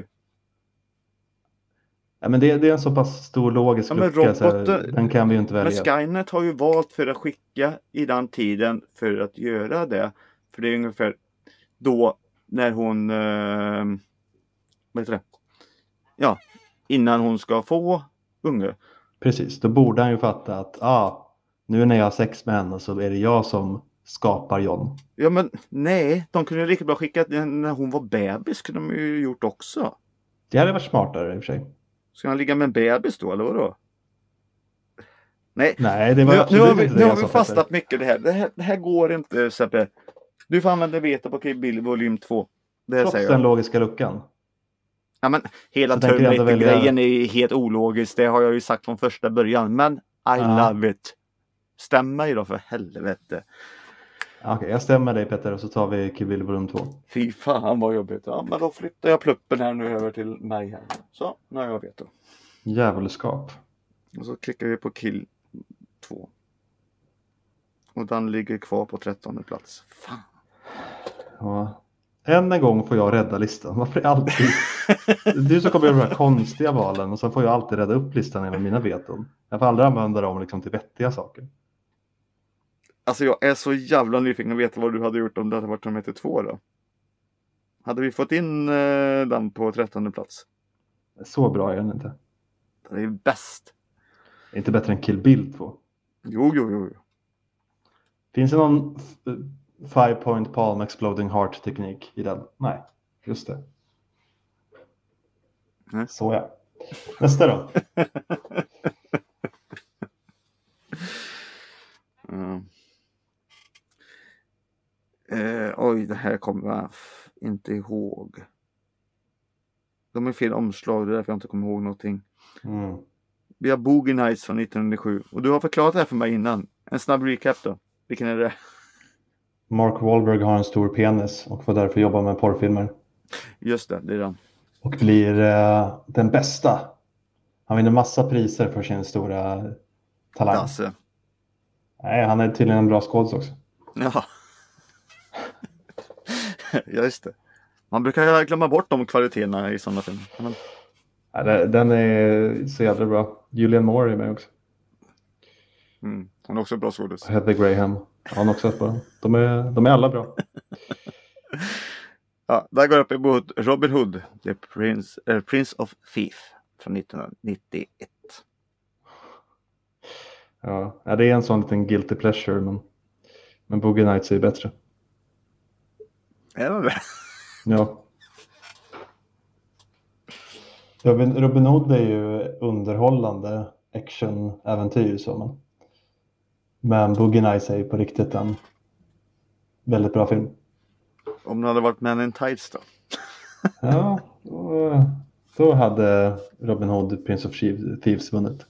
A: Ja, men det är en så pass stor logisk lucka, så den kan vi ju inte välja.
B: Men Skynet har ju valt för att skicka i den tiden för att göra det. För det är ungefär då när hon vad heter det? Ja, innan hon ska få unge.
A: Precis, då borde han ju fatta att nu när jag har sex med henne så är det jag som skapar John.
B: Ja men nej, de kunde ju lika bra skicka när hon var bebis, kunde de ju gjort också.
A: Det hade varit smartare i och för sig.
B: Ska han ligga med en bebis då, eller vadå? Nej,
A: det var absolut inte det
B: nu
A: jag
B: har vi
A: sa,
B: fastnat
A: Peter.
B: mycket det här går inte, Seppe. Du får använda veto på Kill Bill volym 2. Det
A: Trots
B: säger
A: den
B: jag.
A: logiska luckan.
B: Ja, men hela
A: Så tänker jag ändå
B: Terminator-grejen är helt ologisk. Det har jag ju sagt från första början. Men I love it. Stäm mig då för helvete.
A: Okej, jag stämmer dig Peter och så tar vi Kill Bill volym 2.
B: Fy fan vad jobbigt. Ja, men då flyttar jag pluppen här nu över till mig här. Så, nu har jag veto.
A: Djävulskap.
B: Och så klickar vi på Kill 2. Och den ligger kvar på 13:e plats. Fan.
A: Ja. Än en gång får jag rädda listan. Varför är alltid du som kommer göra de här konstiga valen och så får jag alltid rädda upp listan genom mina veton. Jag får aldrig använda dem liksom till vettiga saker.
B: Alltså jag är så jävla nyfiken att veta vad du hade gjort om det hade varit Terminator 2 då. Hade vi fått in den på 13:e plats?
A: Så bra är den inte.
B: Det är bäst.
A: Inte bättre än Kill Bill 2.
B: Jo.
A: Finns det någon 5-point palm exploding heart teknik i den? Nej, just det.
B: Nej.
A: Så ja. Nästa då.
B: Oj, det här kommer jag inte ihåg. De är fel omslag, det är därför jag inte kommer ihåg någonting. Vi har Boogie Nights från 1907. Och du har förklarat det här för mig innan. En snabb recap då. Vilken är det?
A: Mark Wahlberg har en stor penis och får därför jobba med porrfilmer.
B: Just det, det är den.
A: Och blir den bästa. Han vinner massa priser för sin stora talang.
B: Dasse.
A: Nej, han är tydligen en bra skådis också.
B: Ja. Ja, just det. Man brukar glömma bort de kvaliteterna i sådana filmer. Men...
A: Ja, den är så jävla bra. Julianne Moore är med också.
B: Hon är också bra skådis.
A: Heather Graham. Ja, hon också på. De är alla bra.
B: Ja, där går upp emot Robin Hood, The Prince of Thief från 1991.
A: Ja, det är en sån liten guilty pleasure, men Boogie Nights är bättre.
B: Är det det?
A: Ja. Robin Hood är ju underhållande action-äventyr så men Boogie Nights är ju på riktigt en väldigt bra film.
B: Om det hade varit Men in Tights då?
A: Ja, då hade Robin Hood Prince of Thieves vunnit.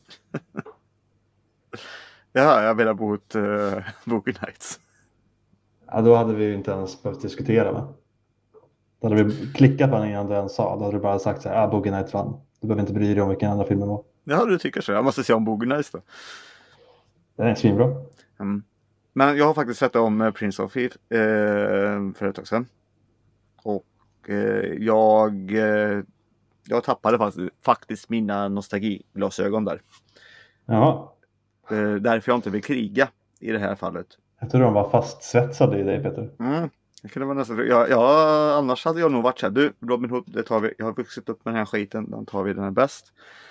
B: Ja, jag vill ha bort Boogie Nights.
A: Ja, då hade vi ju inte ens behövt diskutera, va? Då hade vi klickat på den innan du ens sa. Då hade du bara sagt så här, Boogie Nights vann. Du behöver inte bry dig om vilken andra film det var.
B: Ja, du tycker så. Jag måste se om Boogie Nights då.
A: Den är svinbra.
B: Men jag har faktiskt sett om Prince of Thief för ett tag sedan. Och jag tappade faktiskt mina nostalgiglasögon där.
A: Jaha.
B: Därför jag inte vill kriga i det här fallet.
A: Jag tror de var fastsvetsade i dig, Peter.
B: Det kunde vara nästan... annars hade jag nog varit så här. Du, Robin Hood, det tar vi. Jag har vuxit upp med den här skiten. Den tar vi, den är bäst.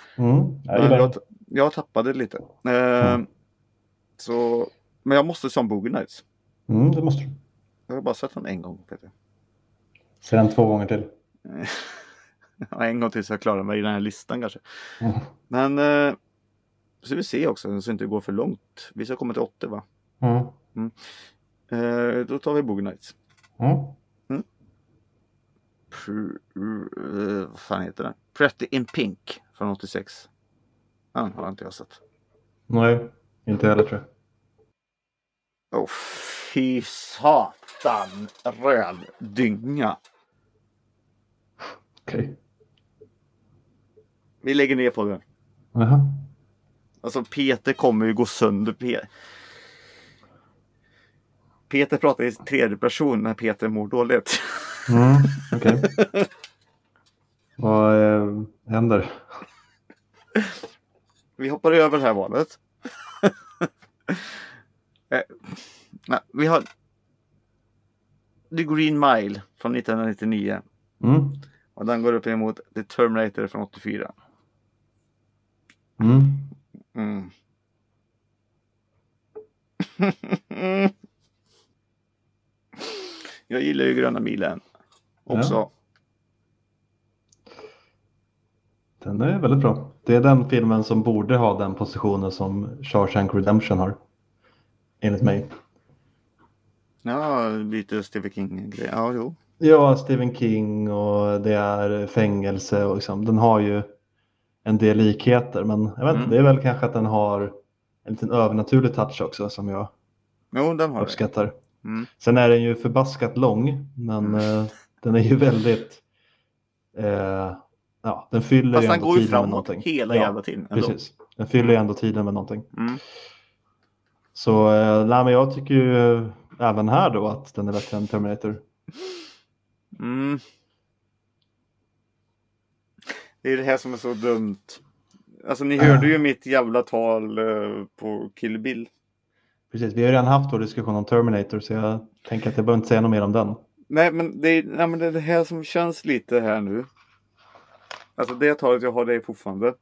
B: Jag tappade lite. Men jag måste se om Boogie Nights.
A: Det måste du.
B: Jag har bara sett den en gång, Peter.
A: Se den 2 gånger till.
B: En gång till så jag klarar mig i den här listan kanske. Men så vi ser också så det inte går för långt. Vi ska komma till 80, va? Då tar vi Boogie Nights. Vad fan heter den? Pretty in Pink från 86. Den har inte jag sett.
A: Nej, inte heller tror jag.
B: Fy satan, röd dynga.
A: Okej.
B: Vi lägger ner på den. Alltså Peter kommer ju gå sönder. Peter pratar i tredje person när Peter mår dåligt.
A: Okej. Vad händer?
B: Vi hoppar över det här valet. Nej, vi har The Green Mile från 1999. Och den går upp emot The Terminator från 84. Jag gillar ju Gröna milen också.
A: Ja. Den är väldigt bra. Det är den filmen som borde ha den positionen som Shawshank Redemption har. Enligt mig.
B: Ja, lite Stephen King-grej. Ja, jo.
A: Ja, Stephen King och det är fängelse och liksom, den har ju en del likheter, men jag vet inte, det är väl kanske att den har en liten övernaturlig touch också som jag
B: den har
A: uppskattar. Sen är den ju förbaskat lång, men den är ju väldigt den fyller ju ändå tiden med någonting.
B: Hela jävla tiden.
A: Ändå. Precis, den fyller ju ändå tiden med någonting. Så men jag tycker ju även här då att den är bättre än Terminator.
B: Det är det här som är så dumt. Alltså ni hörde ju mitt jävla tal på Kill Bill.
A: Precis, vi har ju redan haft vår diskussion om Terminator, så jag tänker att jag behöver inte säga något mer om den.
B: Nej, men det är det här som känns lite här nu. Alltså det talet jag har, det är fortfarande.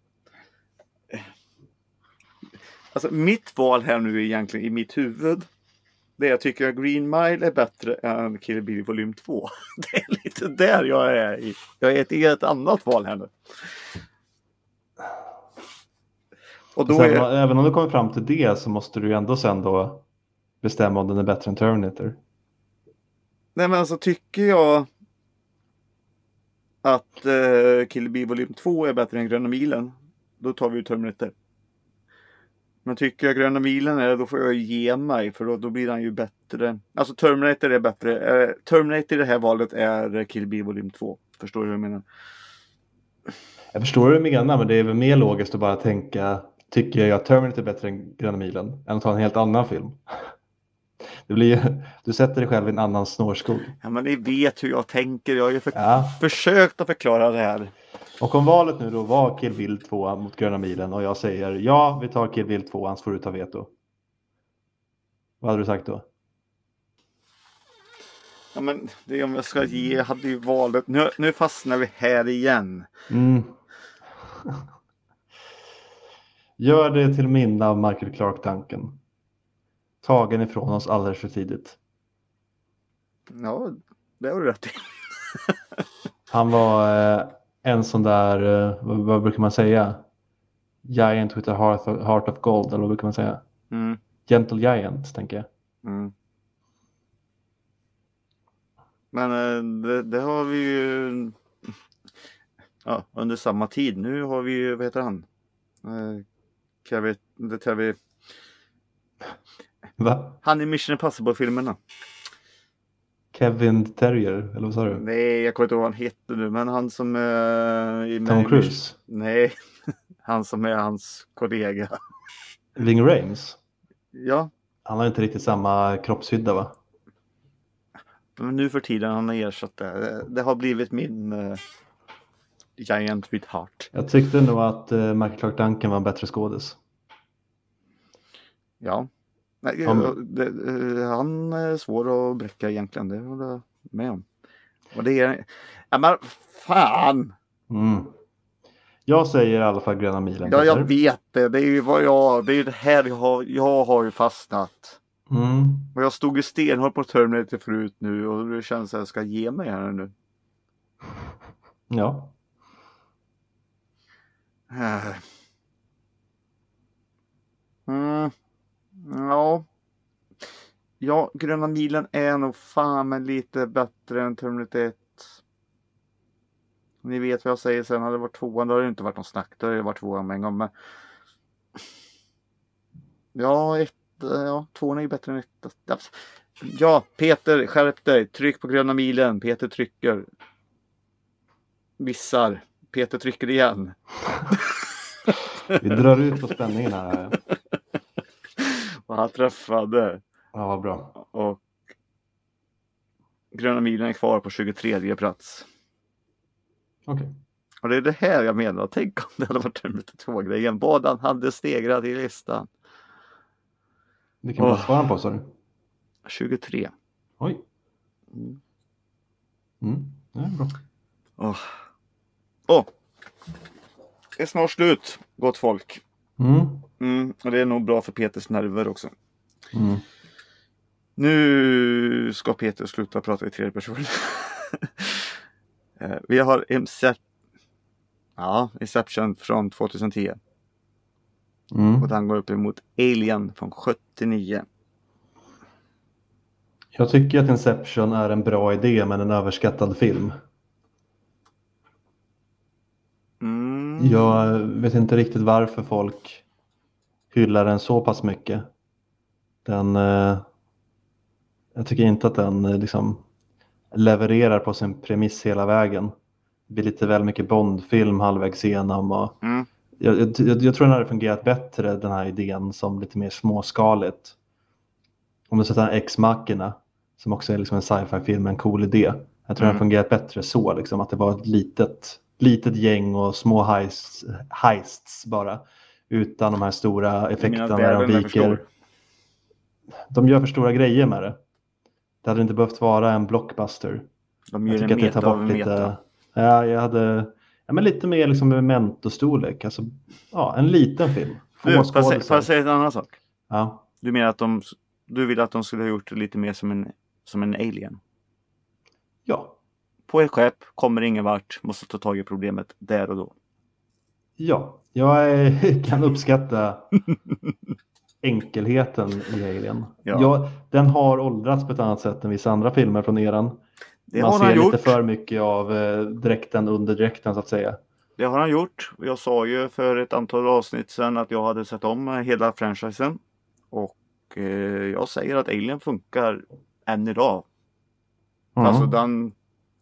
B: Alltså mitt val här nu är egentligen i mitt huvud. Det jag tycker att Green Mile är bättre än Kill Bill volym 2. Det är lite där jag är i. Jag är i ett annat val här nu. Och då
A: även om du kommer fram till det så måste du ju ändå sen då bestämma om den är bättre än Terminator.
B: Nej, men alltså tycker jag att Kill Bill volym 2 är bättre än Gröna milen, då tar vi ju Terminator. Men tycker jag Gröna milen är, då får jag ge mig, för då blir den ju bättre. Alltså Terminator är bättre. Terminator i det här valet är Kill Bill volym 2. Förstår du hur jag menar? Jag
A: förstår hur du menar, men det är väl mer logiskt att bara tänka, tycker jag att Terminator är bättre än Gröna milen, än att ta en helt annan film. Det blir ju, du sätter dig själv i en annan snårskog.
B: Ja, men ni vet hur jag tänker. Jag har ju försökt att förklara det här.
A: Och om valet nu då var Kill Bill 2 mot Gröna milen och jag säger ja, vi tar Kill Bill 2, så får du ta veto. Vad hade du sagt då?
B: Ja, men det om jag ska ge, jag hade ju valet. Nu fastnar vi här igen.
A: Gör det till minne av Michael Clarke Duncan. Tagen ifrån oss alldeles för tidigt.
B: Ja, det har du rätt i.
A: Han var en sån där, vad brukar man säga? Giant with a heart of gold, eller vad brukar man säga? Gentle giant, tänker jag.
B: Men det har vi ju under samma tid. Nu har vi ju, vad heter han?
A: Va?
B: Han i Mission Impossible-filmerna.
A: Kevin Terrier, eller vad sa du?
B: Nej, jag kommer inte ihåg vad han heter nu, men han som är
A: Tom Cruise?
B: Nej, han som är hans kollega.
A: Ving Rhames?
B: Ja.
A: Han har inte riktigt samma kroppshydda, va?
B: Men nu för tiden han har ersatt det. Det har blivit min Giant with Heart.
A: Jag tyckte nog att Michael Clarke Duncan var en bättre skådis.
B: Ja. Nej, han är svår att bräcka egentligen. Det håller jag med om. Och det är... Ja, men fan!
A: Jag säger i alla fall Gröna milen.
B: Ja, jag vet det. Det är ju det är det här jag har ju fastnat. Och jag stod ju stenhåll på Terminator förut nu. Och det känns att jag ska ge mig här nu.
A: Ja.
B: Ja, Gröna milen är nog fan men lite bättre än Terminator 1. Ni vet vad jag säger sen. Hade det varit 2, då hade det inte varit någon snack. Då hade det varit 2 med en gång. Men... Ja, 2 är ju bättre än 1. Ja, Peter, skärp dig. Tryck på Gröna milen. Peter trycker. Missar. Peter trycker igen.
A: Vi drar ut på spänningen här.
B: Och han träffade.
A: Ja, vad bra.
B: Och Gröna milen är kvar på 23:e plats.
A: Okej.
B: Och det är det här jag menar. Tänk om det hade varit en 2-grejen. Båda hade stegrat i listan.
A: Vilken plats var han på, sa du?
B: 23.
A: Oj. Det är bra.
B: Det är snart slut, gott folk. Och det är nog bra för Peters nerver också. Nu ska Peter sluta prata i tredje person. Vi har Inception från 2010. Och den går upp emot Alien från 79.
A: Jag tycker att Inception är en bra idé men en överskattad film. Jag vet inte riktigt varför folk hyllar den så pass mycket. Jag tycker inte att den liksom levererar på sin premiss hela vägen. Det blir lite väl mycket Bondfilm halvvägs igenom. Och jag tror den hade fungerat bättre, den här idén, som lite mer småskaligt. Om du sätter en Ex Machina, som också är liksom en sci-fi-film, en cool idé. Jag tror den fungerat bättre så, liksom, att det var ett litet gäng och små heists bara. Utan de här stora effekterna när de viker. De gör för stora grejer med det. Det hade inte behövt vara en blockbuster.
B: De gör en meta av meta.
A: Ja, jag hade men lite mer liksom memento-storlek. Alltså, en liten film.
B: Får jag säga en annan sak?
A: Ja.
B: Du menar att du vill att de skulle ha gjort det lite mer som en alien?
A: Ja.
B: På ett skepp, kommer ingen vart, måste ta tag i problemet där och då.
A: Ja, jag kan uppskatta enkelheten i Alien. Ja, den har åldrats på ett annat sätt än vissa andra filmer från eran. Man ser lite för mycket av dräkten under dräkten så att säga.
B: Det har han gjort. Jag sa ju för ett antal avsnitt sedan att jag hade sett om hela franchisen. Och jag säger att Alien funkar än idag. Alltså den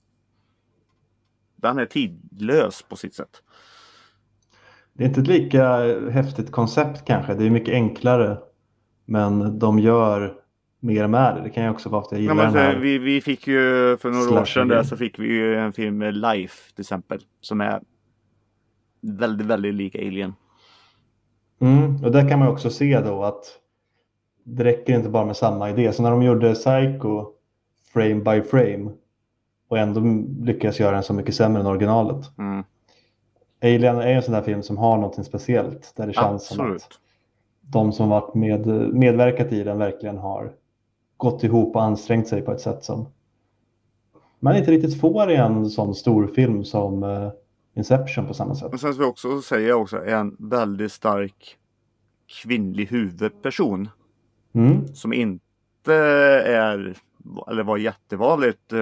B: är tidlös på sitt sätt.
A: Det är inte ett lika häftigt koncept kanske. Det är mycket enklare. Men de gör mer med det. Det kan jag också vara att jag gillar den här.
B: Vi fick ju för några år sedan där så fick vi ju en film med Life till exempel. Som är väldigt, väldigt lik Alien.
A: Och där kan man också se då att det räcker inte bara med samma idé. Så när de gjorde Psycho frame by frame och ändå lyckas göra den så mycket sämre än originalet. Alien är en sån där film som har något speciellt. Där det känns som att de som varit medverkat i den verkligen har gått ihop och ansträngt sig på ett sätt som man inte riktigt får i en sån stor film som Inception på samma sätt.
B: Och sen ska vi också säga är en väldigt stark kvinnlig huvudperson som inte är eller var jättevanligt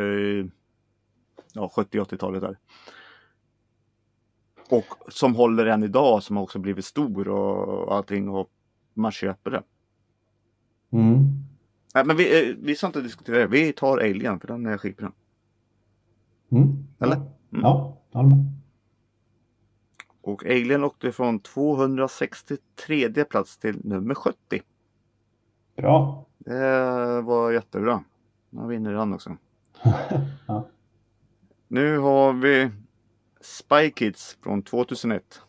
B: 70-80-talet där. Och som håller än idag, som har också blivit stor och allting, och man köper det. Nej, men vi ska inte diskutera det. Vi tar Alien för den är skitbra. Eller?
A: Ja, allmänt.
B: Och Alien åkte från 263 plats till nummer 70.
A: Bra.
B: Det var jättebra. Nu vinner han också.
A: Ja.
B: Nu har vi Spy Kids från 2001.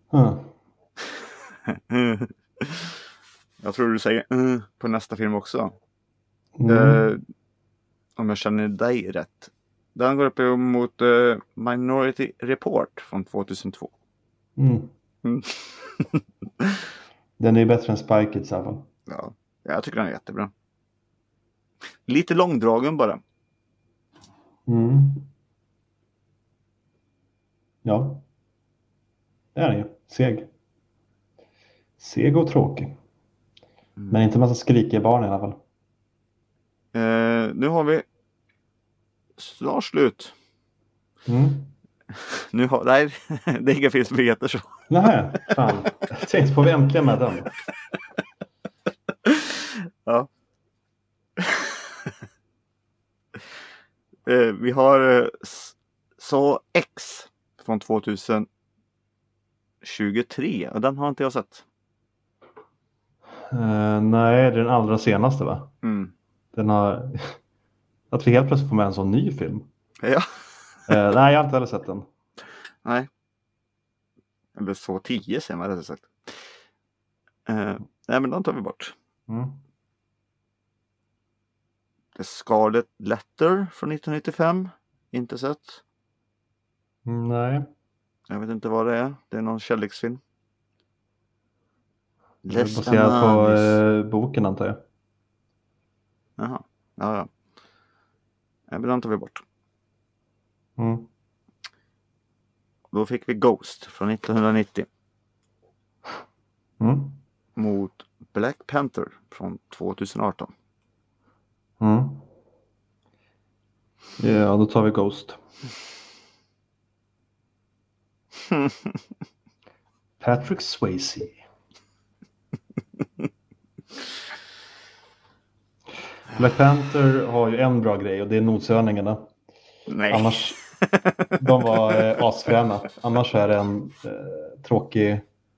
B: Jag tror du säger på nästa film också. Om jag känner dig rätt. Den går upp mot Minority Report från 2002.
A: Den är bättre än Spy Kids i alla fall.
B: Ja, jag tycker den är jättebra. Lite långdragen bara.
A: Ja. Det är den ju. Seg och tråkig. Men inte en massa skrikiga barn i alla fall.
B: Nu har vi snart slut. Nej, det är inga film som heter så.
A: Nej, fan. Jag tänkte på vi äntligen med den.
B: Ja. Vi har Så X från 2023 och den har inte jag sett.
A: Nej, det är den allra senaste va? Den har... Att vi helt plötsligt får med en sån ny film.
B: Ja.
A: Nej, jag har inte heller sett den.
B: Nej. Eller Så 10 sen var det sagt. Nej, men den tar vi bort. The Scarlet Letter från 1995. Inte sett.
A: Nej.
B: Jag vet inte vad det är. Det är någon kärleksfilm.
A: Det är baserat på boken antar jag.
B: Jaha. Ja. Men den tar vi bort. Då fick vi Ghost från 1990. Mot Black Panther från 2018.
A: Ja, då tar vi Ghost. Patrick Swayze. Black Panther har ju en bra grej och det är noshörningarna.
B: Nej.
A: Annars, de var asfräna. Annars är det en tråkig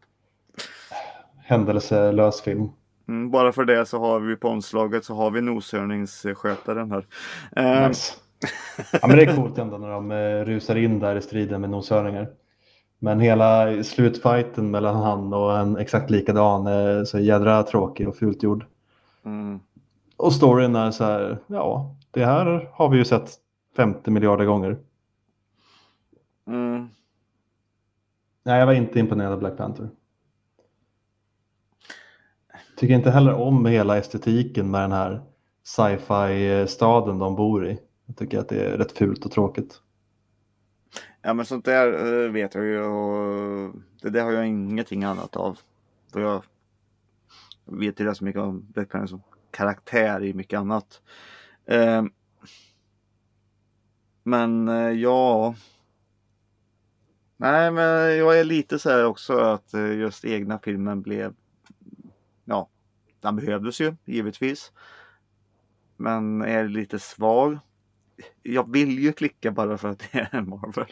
A: händelselös film.
B: Bara för det så har vi på omslaget så har vi noshörningsskötaren här.
A: Nice. Ja, men det är coolt ändå när de rusar in där i striden med noshörningar. Men hela slutfighten mellan han och en exakt likadan är så jädra tråkig och fult gjord. Och storyn är så här, ja, det här har vi ju sett 50 miljarder gånger. Nej, jag var inte imponerad av Black Panther. Tycker inte heller om hela estetiken med den här sci-fi-staden de bor i. Jag tycker att det är rätt fult och tråkigt.
B: Ja, men sånt där vet jag ju. Och det där har jag ingenting annat av. För jag vet ju rätt så mycket om Black Panther som karaktär i mycket annat. Men ja. Nej, men jag är lite så här också att just egna filmen blev. Ja, den behövdes ju givetvis. Men är lite svag. Jag vill ju klicka bara för att det är en Marvel.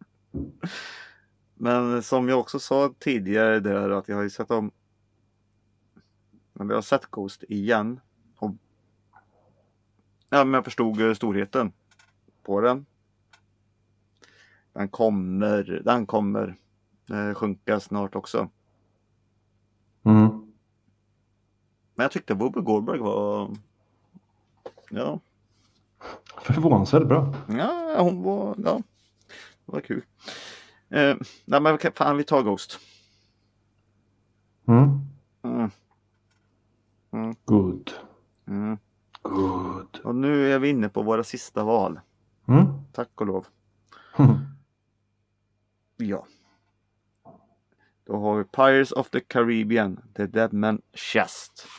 B: Men som jag också sa tidigare där att jag har ju sett om. Men vi har sett Ghost igen. Och ja, men jag förstod storheten på den. Den kommer sjunka snart också. Men jag tyckte Whoopi Goldberg var. Ja.
A: Förvånansvärt bra.
B: Ja, hon var. Ja. Det var kul. Nej, men fan, vi tar Ghost.
A: Good.
B: Och nu är vi inne på våra sista val. Tack och lov. Ja. Då har vi Pirates of the Caribbean, The Dead Man Chest.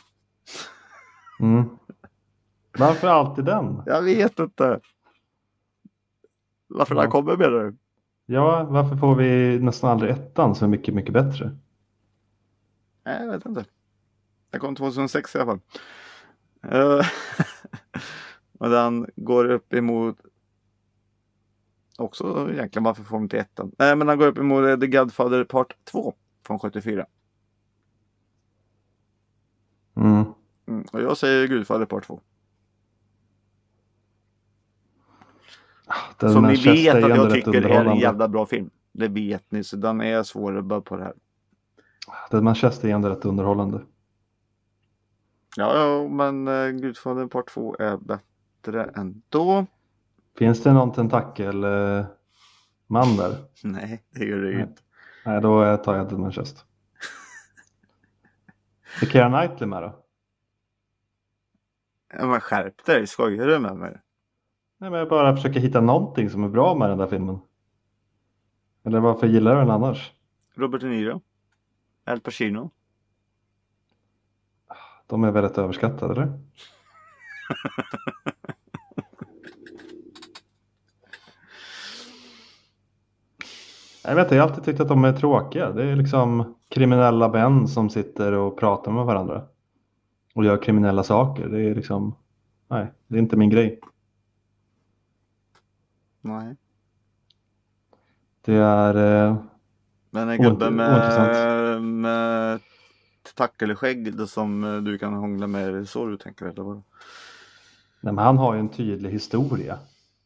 A: Varför alltid den?
B: Jag vet inte. Varför den kommer med det?
A: Ja, varför får vi nästan aldrig ettan som är mycket, mycket bättre?
B: Nej, jag vet inte. Den kom 2006 i alla fall. Och den går upp emot. Också egentligen varför får vi inte ettan? Nej, men den går upp emot The Godfather Part 2 från 74. Och jag säger Gudfadder Part 2. Så ni vet att jag tycker det är en jävla bra film. Det vet ni, så den är svårrubbad på det här.
A: Den Manchester är ändå rätt underhållande.
B: Ja, men Gudfadder Part 2 är bättre ändå.
A: Finns det någon tentakelman där?
B: Nej, det gör det ju inte.
A: Nej, då tar jag inte Manchester. Är Keira Knightley med då?
B: Ja, men skärp dig, skojar du med mig?
A: Nej, men jag bara försöker hitta någonting som är bra med den där filmen. Eller varför gillar du den annars?
B: Robert De Niro. Al Pacino.
A: De är väldigt överskattade, eller? Jag vet inte, jag har alltid tyckt att de är tråkiga. Det är liksom kriminella män som sitter och pratar med varandra. Och gör kriminella saker. Det är liksom, nej, det är inte min grej.
B: Nej.
A: Det är
B: men en gubbe med tackelskägg som du kan hångla med, så du tänker eller vad?
A: Nej, men han har ju en tydlig historia.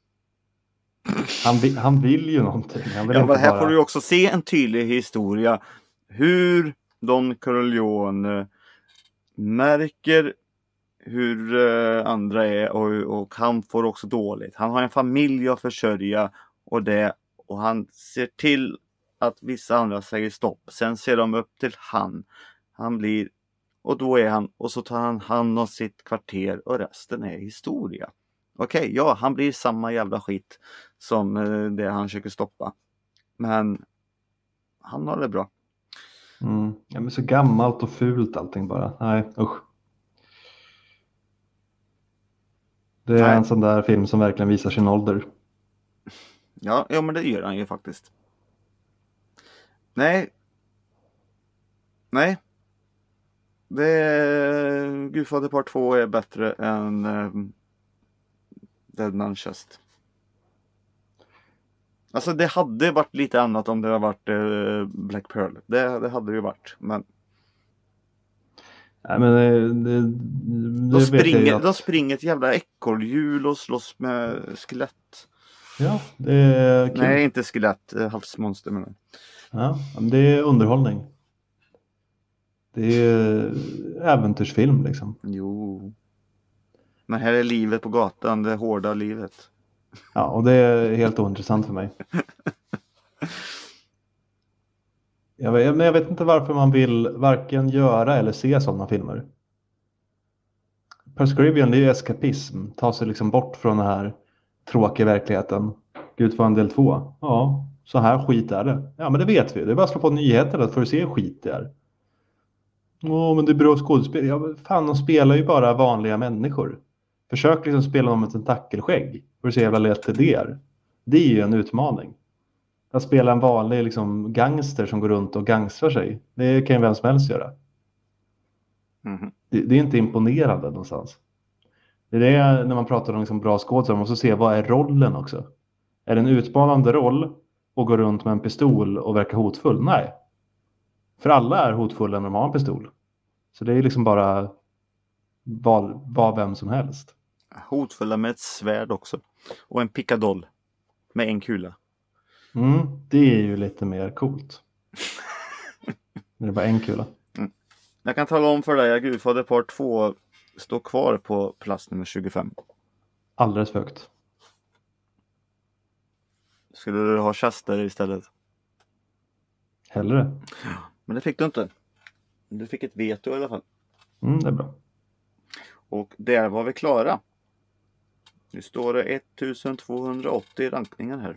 A: Han vill ju någonting. Han vill
B: men här får du också se en tydlig historia. Hur Don Corleone märker hur andra är och han får också dåligt. Han har en familj att försörja och han ser till att vissa andra säger stopp. Sen ser de upp till han blir, och då är han, och så tar han hand om sitt kvarter och resten är historia. Okej, ja, han blir samma jävla skit som det han försöker stoppa. Men han har det bra.
A: Ja, men så gammalt och fult allting bara. Nej, usch. Det är en sån där film som verkligen visar sin ålder.
B: Ja, men det gör han ju faktiskt. Nej. Gudfader part 2 är bättre än Dead Man's Chest. Alltså det hade varit lite annat om det hade varit Black Pearl. Det hade det ju varit, men...
A: Nej, men
B: de springer ett jävla ekorrhjul och slåss med skelett.
A: Ja, det är kul.
B: Nej, inte skelett, havsmonster menar jag.
A: Ja, men det är underhållning. Det är äventyrsfilm liksom.
B: Jo. Men här är livet på gatan, det hårda livet.
A: Ja, och det är helt ointressant för mig. Men jag vet inte varför man vill varken göra eller se sådana filmer. Prescription, det är ju eskapism. Ta sig liksom bort från den här tråkiga verkligheten. Gudfadern del 2. Ja, så här skit är det. Ja, men det vet vi. Det är bara att slå på nyheterna för att se skit det är. Men det är bra skådespel. Ja, fan, de spelar ju bara vanliga människor. Försök liksom spela dem med ett tentackelskägg. För att se jävla lätt det är. Det är ju en utmaning. Att spela en vanlig liksom, gangster som går runt och gangstrar sig. Det kan ju vem som helst göra.
B: Mm-hmm.
A: Det är inte imponerande någonstans. Det är det när man pratar om liksom bra skådespelare. Man måste se vad är rollen också. Är det en utmanande roll och gå runt med en pistol och verka hotfull? Nej. För alla är hotfulla när de har en pistol. Så det är liksom bara var vem som helst.
B: Hotfulla med ett svärd också. Och en pickadoll med en kula.
A: Det är ju lite mer coolt. Det är bara en kula.
B: Jag kan tala om för dig att Gudfader part 2 står kvar på plats nummer 25.
A: Alldeles för högt.
B: Skulle du ha Chester istället?
A: Hellre.
B: Men det fick du inte. Du fick ett veto i alla fall.
A: Det är bra.
B: Och där var vi klara. Nu står det 1280 rankningar här.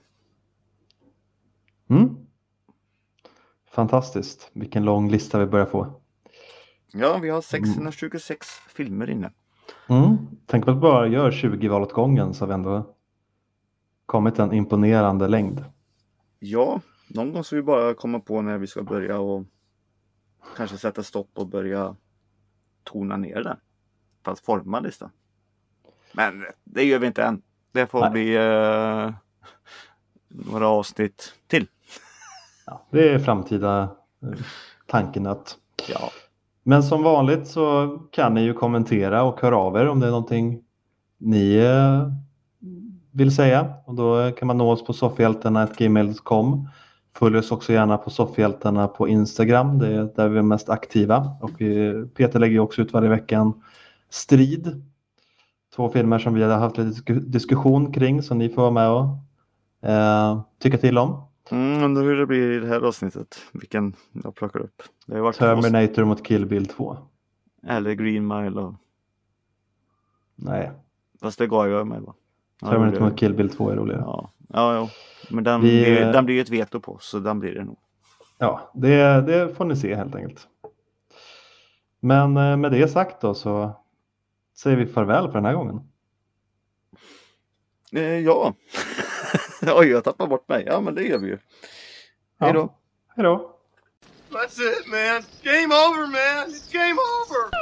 A: Fantastiskt. Vilken lång lista vi börjar få.
B: Ja, vi har 626 filmer inne.
A: Tänk på att bara gör 20 val åt gången så har vi ändå kommit en imponerande längd.
B: Ja, någon gång ska vi bara komma på när vi ska börja och kanske sätta stopp och börja tona ner den. För att forma listan. Men det gör vi inte än. Det får bli några avsnitt till.
A: Ja, det är framtida tankenöt.
B: Ja.
A: Men som vanligt så kan ni ju kommentera och höra av er om det är någonting ni vill säga. Och då kan man nå oss på soffhjältarna@gmail.com. Följ oss också gärna på Soffhjältarna på Instagram. Det är där vi är mest aktiva. Och Peter lägger också ut varje vecka Strid. 2 filmer som vi har haft lite diskussion kring som ni får vara med och tycka till om.
B: Undrar hur det blir i det här avsnittet. Vilken jag plockar upp. Det har varit
A: Terminator mot Kill Bill 2.
B: Eller Green Mile.
A: Nej.
B: Fast det går ju med va?
A: Terminator mot Kill Bill 2 är roligare.
B: Ja. Men den blir ju ett veto på. Så den blir det nog. Ja,
A: det får ni se helt enkelt. Men med det sagt då så säger vi farväl för den här gången.
B: Ja. Oj, jag tappar bort mig. Ja, men det gör vi ju. Hej då.
A: Hej då.
C: That's it, man. Game over, man. It's game over.